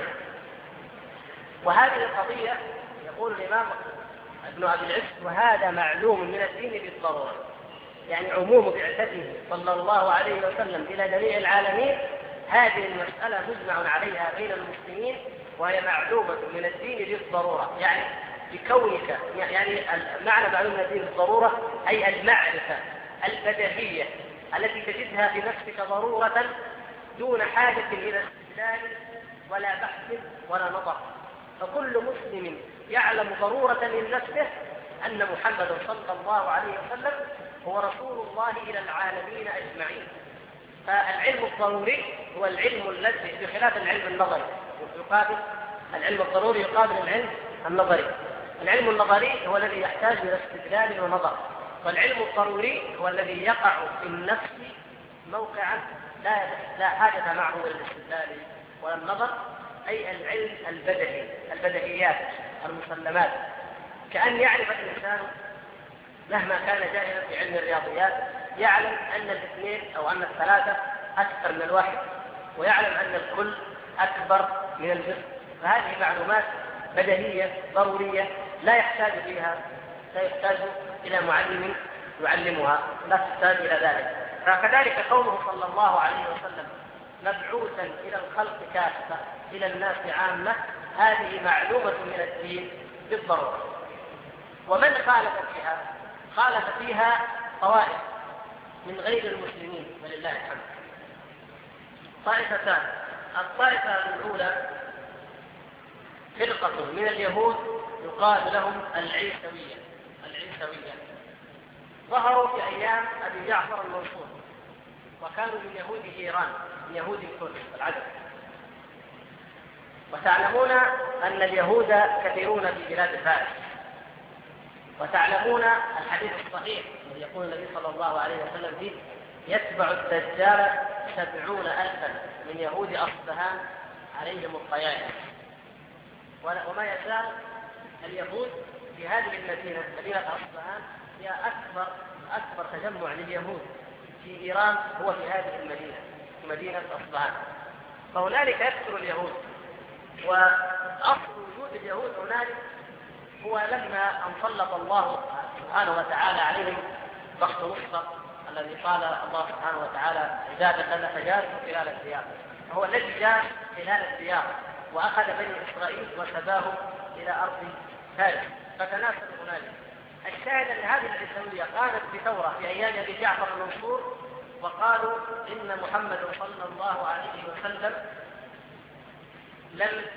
وهذه القضية يقول الإمام ابن أبي العز: وهذا معلوم من الدين بالضرورة، يعني عموم بعثته صلى الله عليه وسلم إلى جميع العالمين، هذه المسألة مجمع عليها بين المسلمين، وهي معلومة من الدين بالضرورة. يعني بكونك، يعني معنى معلوم من الدين بالضرورة أي المعرفة البديهية التي تجدها في نفسك ضرورة دون حاجة إلى استدلال ولا بحث ولا نظر. فكل مسلم يعلم ضرورة من نفسه أن محمد صلى الله عليه وسلم هو رسول الله إلى العالمين أجمعين. فالعلم الضروري هو العلم الذي بخلاف العلم النظري، العلم الضروري يقابل العلم النظري. العلم النظري هو الذي يحتاج إلى استدلال ونظر، والعلم الضروري هو الذي يقع في النفس موقعا لا حاجة معه إلى الاستدلال ولا النظر، أي العلم البدهي، البدهيات، المسلمات. كأن يعرف الإنسان مهما كان جاهلا في علم الرياضيات يعلم أن الاثنين أو أن الثلاثة أكثر من الواحد، ويعلم أن الكل أكبر من الجزء. فهذه معلومات بديهية ضرورية لا يحتاج إلى معلم يعلمها، لا تحتاج إلى ذلك. فكذلك قوله صلى الله عليه وسلم: مبعوثا إلى الخلق كافة إلى الناس عامة، هذه معلومة من الدين بالضرورة. ومن خالف فيها طوائف من غير المسلمين ولله الحمد. طائفتان: الطائفة الأولى فرقة من اليهود يقال لهم العيسوية، ظهروا في أيام أبي جعفر المنصور، وكانوا من يهود إيران، من يهود الكرد العدد. وتعلمون أن اليهود كثيرون في بلاد فارس، وتعلمون الحديث الصحيح الذي يقول النبي صلى الله عليه وسلم فيه: يتبع الدجال 70,000 من يهود أصفهان عليهم الطيائف. وما يزال اليهود في هذه المدينة، مدينة أصفهان، هي أكبر تجمع لليهود في إيران هو في هذه المدينة، في مدينة أصفهان. فهنالك يكثر اليهود، وأصل وجود اليهود هنالك هو لما أن سلط الله سبحانه وتعالى عليهم ضغط مصر الذي قال الله سبحانه وتعالى: عبادة فجاسوا خلال الديار. هو الذي جاء خلال الديار وأخذ بني إسرائيل وسباهم إلى أرض فارس، فتناسلوا هنالك. الشاهد أن هذه العيسوية قامت بثورة في أيام أبي جعفر المنصور، وقالوا إن محمد صلى الله عليه وسلم لم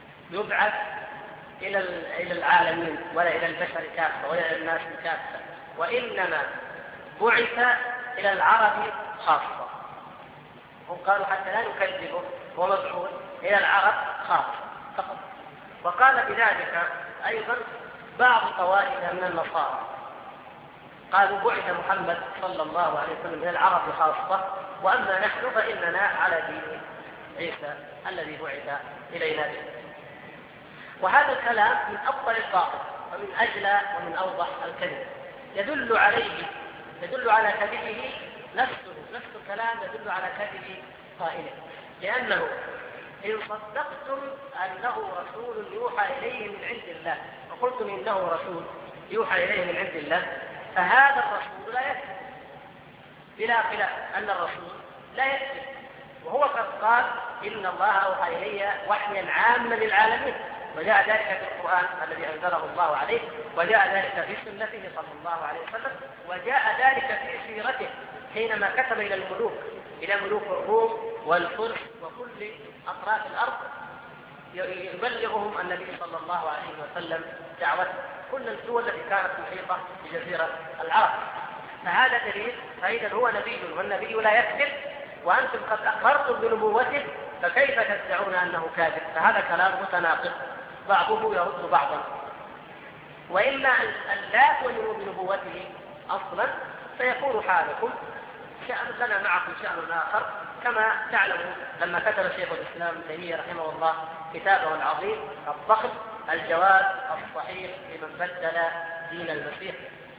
يبعث إلى العالمين ولا إلى البشر كافة ولا إلى الناس كافة، وإنما بعث إلى العرب خاصة. هم قالوا حتى لا نكذبه، هو مبعوث إلى العرب خاصة فقط. وقال بذلك أيضا بعض طوائف من النصارى، قالوا بعث محمد صلى الله عليه وسلم إلى العرب خاصة، وأما نحن فإننا على دين عيسى الذي بعث إلينا به. وهذا الكلام من أفضل الباطل ومن أجلى ومن أوضح الكذب، يدل على كذبه نفس الكلام يدل على كذب قائله، لأنه إن صدقتم أنه رسول يوحى إليه من عند الله وقلتم إنه رسول يوحى إليه من عند الله، فهذا الرسول لا يكذب، بلا خلاف أن الرسول لا يكذب، وهو قد قال إن الله أوحى إلي وحيا عاما للعالمين، وجاء ذلك في القرآن الذي أنزله الله عليه، وجاء ذلك في سنته صلى الله عليه وسلم، وجاء ذلك في سيرته حينما كتب إلى ملوك الروم والفرس وكل أطراف الأرض يبلغهم النبي صلى الله عليه وسلم دعوته، كل الدول التي كانت محيطة بجزيرة العرب. فهذا دليل، فإذا هو نبي والنبي لا يكذب، وأنتم قد أقررتم بنبوته، فكيف تدعون أنه كاذب؟ فهذا كلام متناقض بعضه يرد بعضا. وإما أن لا تؤمنوا بنبوته أصلا فيكون حالكم شأن لنا معكم شأن آخر، كما تعلمون لما كتب شيخ الإسلام ابن تيمية رحمه الله كتابه العظيم الضخم الجواز الصحيح لمن بدل دين المسيح.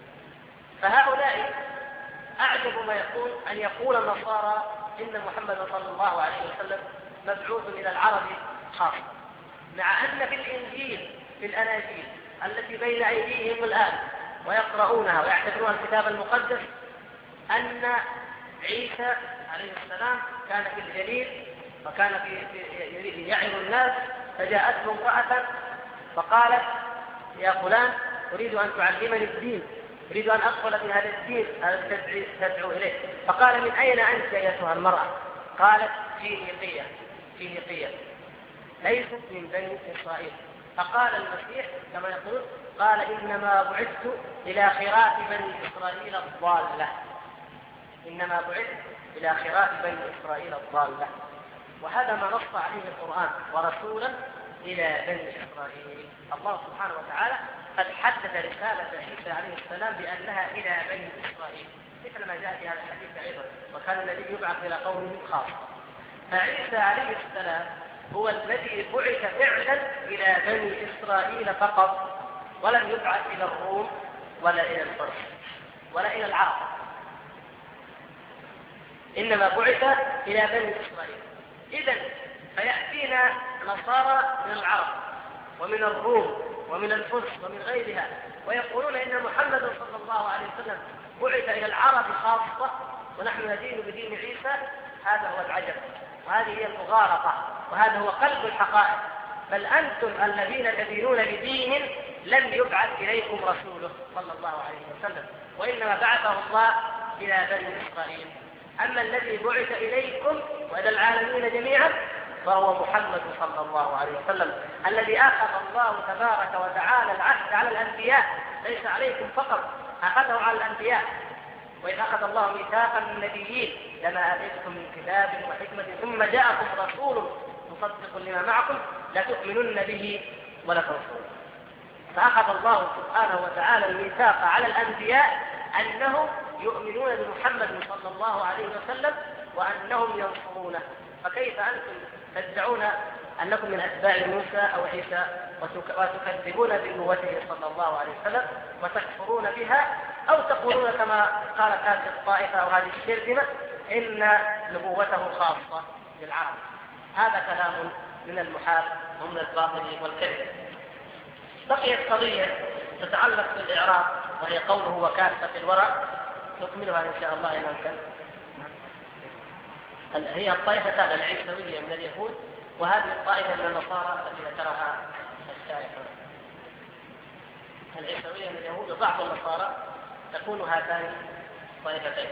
فهؤلاء أعجب ما يكون أن يقول النصارى إن محمد صلى الله عليه وسلم مبعوث إلى العرب خاصة، مع أن في الإنجيل في الأناجيل التي بين أيديهم الآن ويقرؤونها ويعتبرونها الكتاب المقدس أن عيسى عليه السلام كان في الجليل وكان يعظ الناس، فجاءته امرأة فقالت يا فلان أريد أن تعلمني الدين، أريد أن أدخل في هذا الدين الذي تدعو إليه. فقال من أين أنت أيتها المرأة؟ قالت في نقية ليست من بني إسرائيل. فقال المسيح كما يقول قال إنما بعثت إلى خراف بني إسرائيل الضالة، إنما بعثت إلى خراف بني إسرائيل الضالة. وهذا ما نص عليه القرآن ورسولا إلى بني إسرائيل. الله سبحانه وتعالى قد حدد رسالة عيسى عليه السلام بأنها إلى بني إسرائيل، مثل ما جاء في هذا الحديث أيضا، وكان الذي يبعث إلى قومه خاصة. فعيسى عليه السلام هو الذي بعث فعلا إلى بني إسرائيل فقط، ولم يبعث إلى الروم ولا إلى الفرس ولا إلى العرب، إنما بعث إلى بني إسرائيل. إذن فيأتينا نصارى من العرب ومن الروم ومن الفرس ومن غيرها ويقولون إن محمد صلى الله عليه وسلم بعث إلى العرب خاصة ونحن ندين بدين عيسى. هذا هو العجب، وهذه هي المغالطة، وهذا هو قلب الحقائق. بل أنتم الذين تدينون بدين لم يبعث إليكم رسوله صلى الله عليه وسلم، وإنما بعثه الله إلى بني إسرائيل. أما الذي بعث إليكم وإلى العالمين جميعا فهو محمد صلى الله عليه وسلم، الذي أخذ الله تبارك وتعالى العهد على الأنبياء، ليس عليكم فقط، أخذه على الأنبياء. وإذ أخذ الله ميثاقا من النبيين لما آتيتكم من كتاب وحكمة ثم جاءكم رسول مصدق لما معكم لتؤمنن به ولتنصرونه. فأخذ الله سبحانه وتعالى الميثاق على الأنبياء أنهم يؤمنون بمحمد صلى الله عليه وسلم وأنهم ينصرونه. فكيف أنتم تدعون أنكم من أتباع موسى أو عيسى وتكذبون بنبوته صلى الله عليه وسلم وتكفرون بها، أو تقولون كما قالت هذه الطائفة أو هذه الشرذمة إن نبوته خاصة بالعرب؟ هذا كلام من المحال ومن الباطل والكذب. بقيت قضية تتعلق بالإعراب وهي قوله وكافة الورى، نكملها إن شاء الله إن أمكن. هي الطائفة العيسوية من اليهود وهذه الطائفة من النصارى التي ذكرها الشارح. العيسوية من اليهود وبعض النصارى تكون هاتان الطائفتين.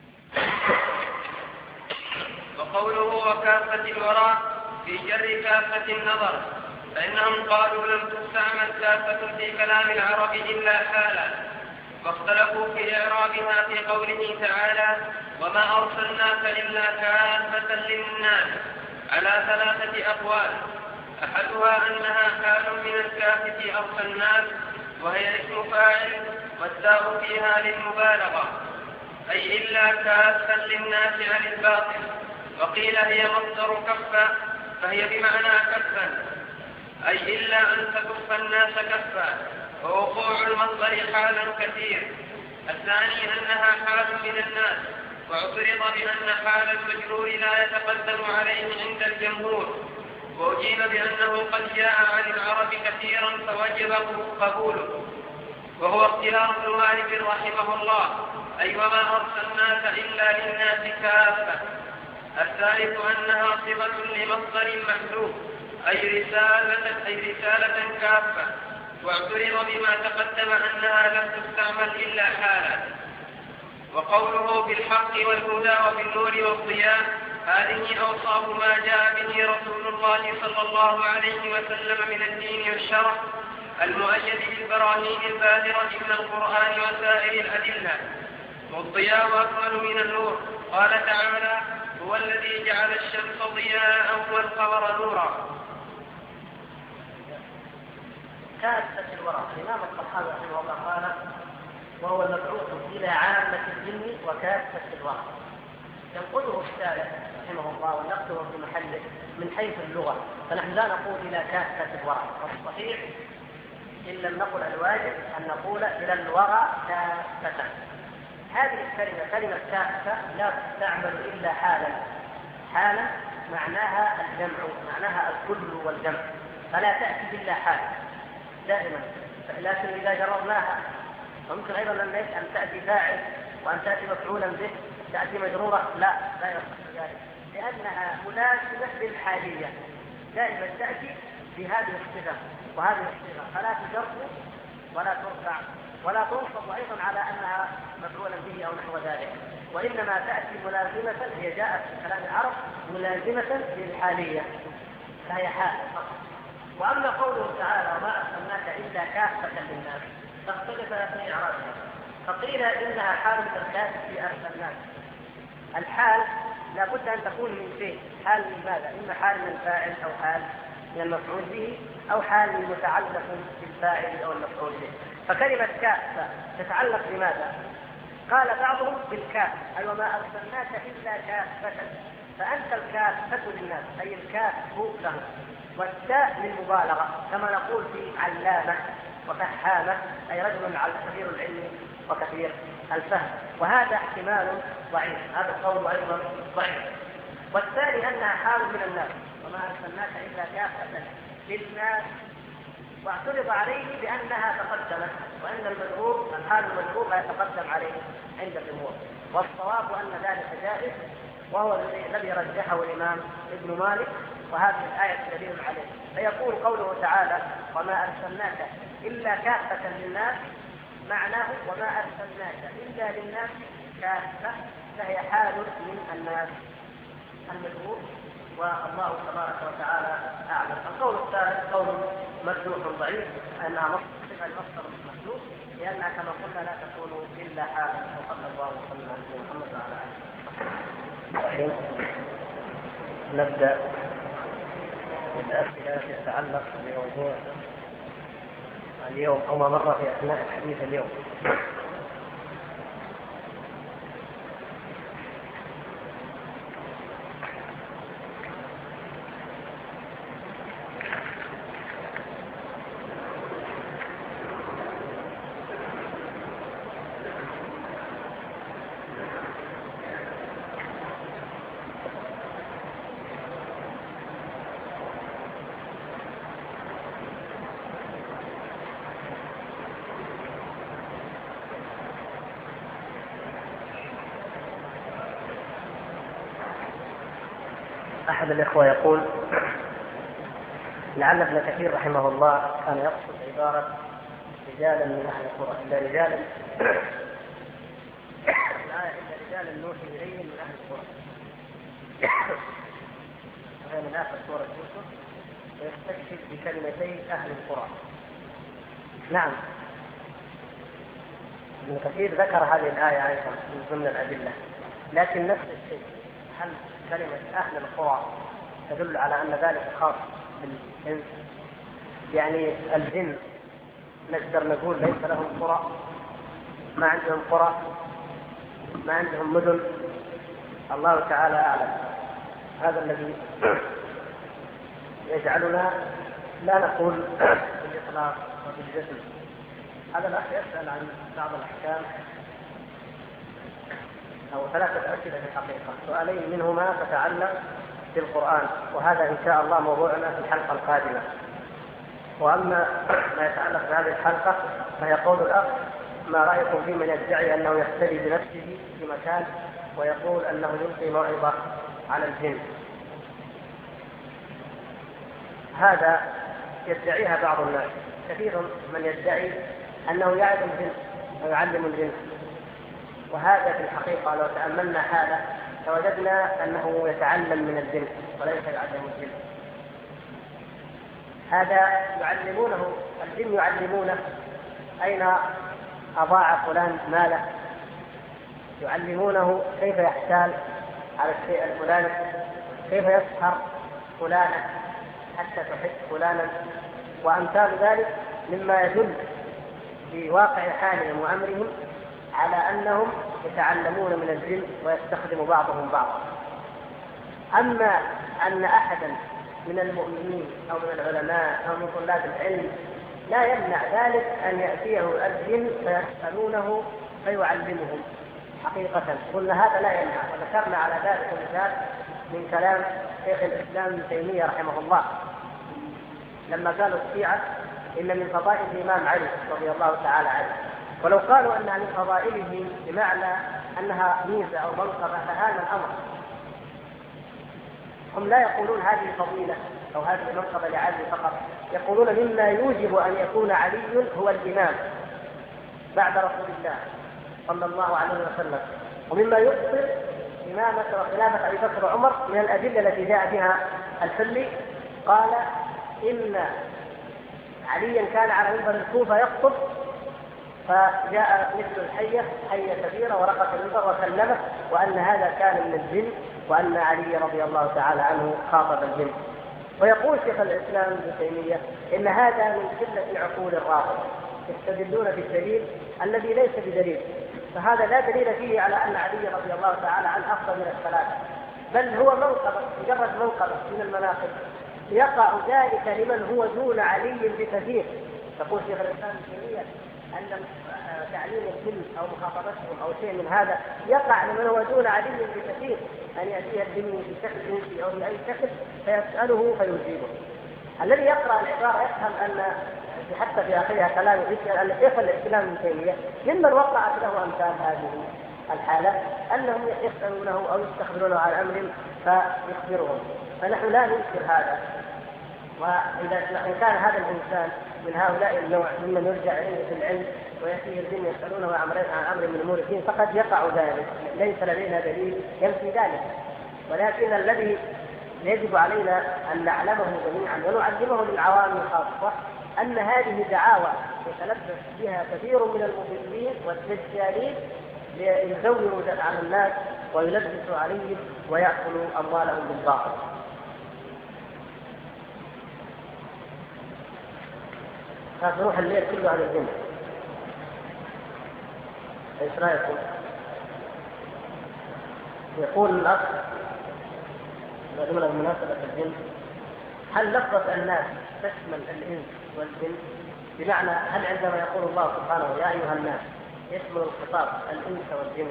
وقوله وكافة الورى في جر كافة النظر، فإنهم قالوا لم تستعمل كافة في كلام العرب إلا حالا، واختلفوا في إعرابها في قوله تعالى وما أرسلناك إلا كافة للناس على 3 أقوال. أحدها أنها حال من الكاف في أرسلناك وهي اسم فاعل والتاء فيها للمبالغة أي إلا كافة للناس عن الباطل. وقيل هي مصدر كفة فهي بمعنى كفا أي إلا أن تكف الناس كفا، ووقوع المصدر حالا كثير. الثاني أنها حال من الناس، واعترض بأن حال المجرور لا يتقدم عليه عند الجمهور، وأجيب بأنه قد جاء عن العرب كثيرا فوجب قبوله، وهو اختيار ابن مالك رحمه الله أي وما أرسلناك إلا للناس كافة. الثالث أنها صفة لمصدر محذوف أي رسالة كافة، واعترض بما تقدم أنها لم تستعمل إلا حالا. وقوله بالحق والهدى وبالنور والضياء هذه أوصاف ما جاء به رسول الله صلى الله عليه وسلم من الدين والشرع المؤيد بالبراهين الباهرة من القرآن وسائر الأدلة. والضياء أكمل من النور، قال تعالى هو الذي جعل الشمس ضياء والقمر نورا. كافة الورى. الإمام الطحاوي رحمه الله قال وهو المبعوث إلى عامة الجن وكافة الورى. ينقله الشارع رحمه الله ونقله في محله من حيث اللغة، فنحن لا نقول إلى كافة الورى، والصحيح إن لم نقل الواجب أن نقول إلى الورى كافة. هذه الكلمة كلمة كافة لا تستعمل إلا حالا. حالا معناها الجمع، معناها الكل والجمع، فلا تأتي إلا حال دائما. لكن إذا جررناها فممكن أيضا أن تأتي فاعل وأن تأتي مفعولا به، تأتي مجرورة، لا يصح ذلك، لأنها ملازمة للحالية، دائما تأتي بهذه الصفة وهذه الصفة، فلا تجر ولا ترفع ولا تنصب أيضا على أنها مفعولا به أو نحو ذلك، وإنما تأتي ملازمة، هي جاءت في كلام العرب ملازمة للحالية، فهي حال فقط. وأما قوله تعالى وما أرسلناك إلا كافة للناس فاختلف في إعرابها، فقيل إنها حال من الكاف في أرسلناك. الحال لابد أن تكون من شيء، حال من ماذا؟ إما حال من الفاعل أو حال من المفعول به أو حال من متعلق بالفاعل أو المفعول به. فكلمة كافة تتعلق بماذا؟ قال بعضهم بالكاف أي وما أرسلناك إلا كافة، فأنت الكافة للناس أي الكاف له، والتاء للمبالغة كما نقول في علامة وفهامة أي رجل كثير العلم وكثير الفهم، وهذا احتمال ضعيف، هذا القول أيضا ضعيف. والثاني أنها حال من الناس وما أرسلناك إلا كافة للناس، واعترض عليه بأنها تقدمت، وأن المجرور الحال المجرور لا يتقدم عليه عند الجمهور، والصواب أن ذلك جائز، وهو الذي رجحه الإمام ابن مالك، وهذه الآية دليل عليه. فيقول قوله تعالى وما أرسلناك إلا كافة للناس، معناه وما أرسلناك إلا للناس كافة، فهي حال من الناس المجهول، والله تبارك وتعالى أعلم. القول الثالث قول مرجوح ضعيف، أنها صفة المصدر المحذوف، لأنها كما قلنا لا تكون إلا حالا، وصلى الله وسلم على محمد وعلى آله. نبدأ بالأسئلة التي تتعلق بموضوع اليوم أو ما مر في أثناء الحديث اليوم. أحد الإخوة يقول لعل ابن كثير رحمه الله كان يقصد عبارة رجالا من أهل القرى، إلا رجالا إلا رجالا نوحي إليهم من أهل القرى، وهي من آخر سورة يوسف، ويستشهد بكلمتي أهل القرى. نعم، ابن كثير ذكر هذه الآية أيضا من ضمن الأدلة، لكن نفس الشيء، هل كلمة أهل القرى تدل على أن ذلك خاص بالإنس؟ يعني الجن نقدر نقول ليس لهم قرى، ما عندهم قرى، ما عندهم مدن؟ الله تعالى أعلم. هذا الذي يجعلنا لا نقول بالإطلاق وبالجسم. هذا الأخ يسأل عن بعض الأحكام أو 3 أسئلة في الحقيقة، سؤالين منهما تتعلق بالقرآن، وهذا إن شاء الله موضوعنا في الحلقة القادمة. وأما ما يتعلق بهذه الحلقة فيقول الأخ: ما رأيكم في من يدعي أنه يختلي بنفسه في مكان ويقول أنه يلقي موعظة على الجن؟ هذا يدعيها بعض الناس، كثير من يدعي أنه يعلم الجن ويعلم الجن، وهذا في الحقيقة لو تأملنا حاله فوجدنا أنه يتعلم من الجن وليس يعلم الجن. هذا يعلمونه، الجن يعلمونه أين أضاع فلان ماله، يعلمونه كيف يحتال على الشيء الفلاني، كيف يسحر فلانا حتى تحب فلانا، وأمثال ذلك مما يدل في واقع حالهم وأمرهم على أنهم يتعلمون من الجن ويستخدم بعضهم بعضا. أما أن أحدا من المؤمنين أو من العلماء أو من طلاب العلم لا يمنع ذلك أن يأتيه الجن فيسألونه فيعلمهم حقيقة، قلنا هذا لا يمنع، وذكرنا على ذلك مثال من كلام شيخ الإسلام ابن تيمية رحمه الله لما قالوا الشيعة إن من فضائل الإمام علي رضي الله تعالى عنه، ولو قالوا أنها من فضائله بمعنى أنها ميزة أو منقبة فهذا الأمر. هم لا يقولون هذه فضيلة أو هذه المنقبة لعلي فقط، يقولون مما يوجب أن يكون علي هو الإمام بعد رسول الله صلى الله عليه وسلم، ومما يبطل إمامة وخلافة أبي بكر وعمر من الأدلة التي جاء بها الحلي. قال إن عليا كان على منبر الكوفة يخطب فجاء مثل الحية، حية كبيرة، ورقت المنبر وكلمه، وأن هذا كان من الجن، وأن علي رضي الله تعالى عنه خاطب الجن. ويقول شيخ الإسلام ابن تيمية إن هذا من قلة عقول الرافضة، يستدلون بالدليل الذي ليس بدليل، فهذا لا دليل فيه على أن علي رضي الله تعالى عنه أفضل من الثلاثة، بل هو منقبة، مجرد منقبة من المناقب يقع ذلك لمن هو دون علي بكثير. يقول شيخ الإسلام ابن تيمية أن تعليم الجن أو مخاطبتهم أو شيء من هذا يقع لمن هو دون علي بكثير، أن يأتيه الجن بشكل جنسي أو بأي شكل فيسأله فيجيبه. الذي يقرأ العبارة يفهم أن حتى في آخرها كلام يسأل أن شيخ الإسلام ابن تيمية ممن وقعت له أمثال هذه الحالة أنهم يسألونه أو يستخبرونه عن أمر فيخبرهم، فنحن لا ننكر هذا. وإذا كان هذا الإنسان من هؤلاء النوع ممن يرجع إليه في العلم ويأتيه الجن يسألونه عن أمر من أمور الدين فقد يقع ذلك، ليس لدينا دليل ينفي ذلك، ولكن الذي يجب علينا أن نعلمه جميعا ونعلمه للعوام خاصة أن هذه دعاوى يتلبس بها كثير من المضلين والدجالين ليزوروا على الناس ويلبسوا عليهم ويأكلوا أموالهم بالباطل. فنروح الليل كله على الجن. ايش رايكم؟ يقول الأخ ضمن مناسبة الجن: هل لفظة الناس تشمل الإنس والجن؟ بمعنى هل عندما يقول الله سبحانه يا أيها الناس يشمل الخطاب الإنس والجن؟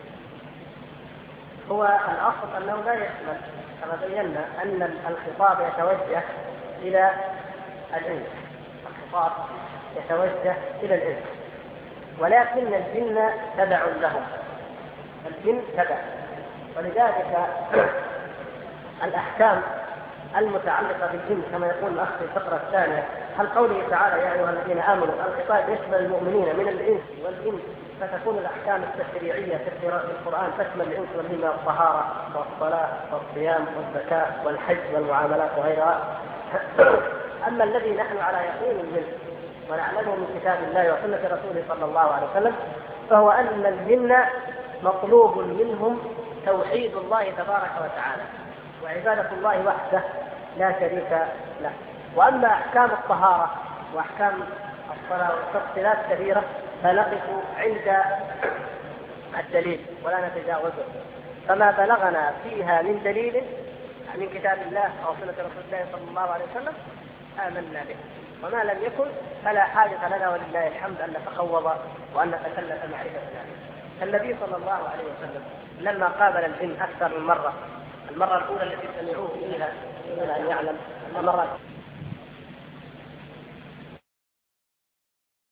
هو الأصل أنه لا يشمل، كما بينا أن الخطاب يتوجه إلى الإنس، الخطاب يتوجه إلى الإنس، ولكن الجن تبع لهم، الجن تبع، ولذلك الأحكام المتعلقة بالجن كما يقول الأخ في الفقرة الثانية: هل قوله تعالى يا أيها الذين آمنوا الخطاب يشمل المؤمنين من الإنس والجن، فتكون الأحكام التشريعية في القرآن تشمل الإنس والجن: الطهارة والصلاة والصيام والزكاة والحج والمعاملات وغيرها. أما الذي نحن على يقين منه ونعلمه من كتاب الله وسنة رسوله صلى الله عليه وسلم فهو أن الجن مطلوب منهم توحيد الله تبارك وتعالى وعبادة الله وحده لا شريك له. وأما أحكام الطهارة وأحكام الصلاة وتفصيلات كثيرة فنقف عند الدليل ولا نتجاوزه، فما بلغنا فيها من دليل من كتاب الله أو سنة رسول الله صلى الله عليه وسلم آمنا به، وما لم يكن فلا حاجة لنا ولله الحمد أن نتخوض وأن نتكلف معرفة ذلك. النبي صلى الله عليه وسلم لما قابل الجن أكثر من مرة، المرة الأولى التي سمعوه فيها دون أن يعلم، مرات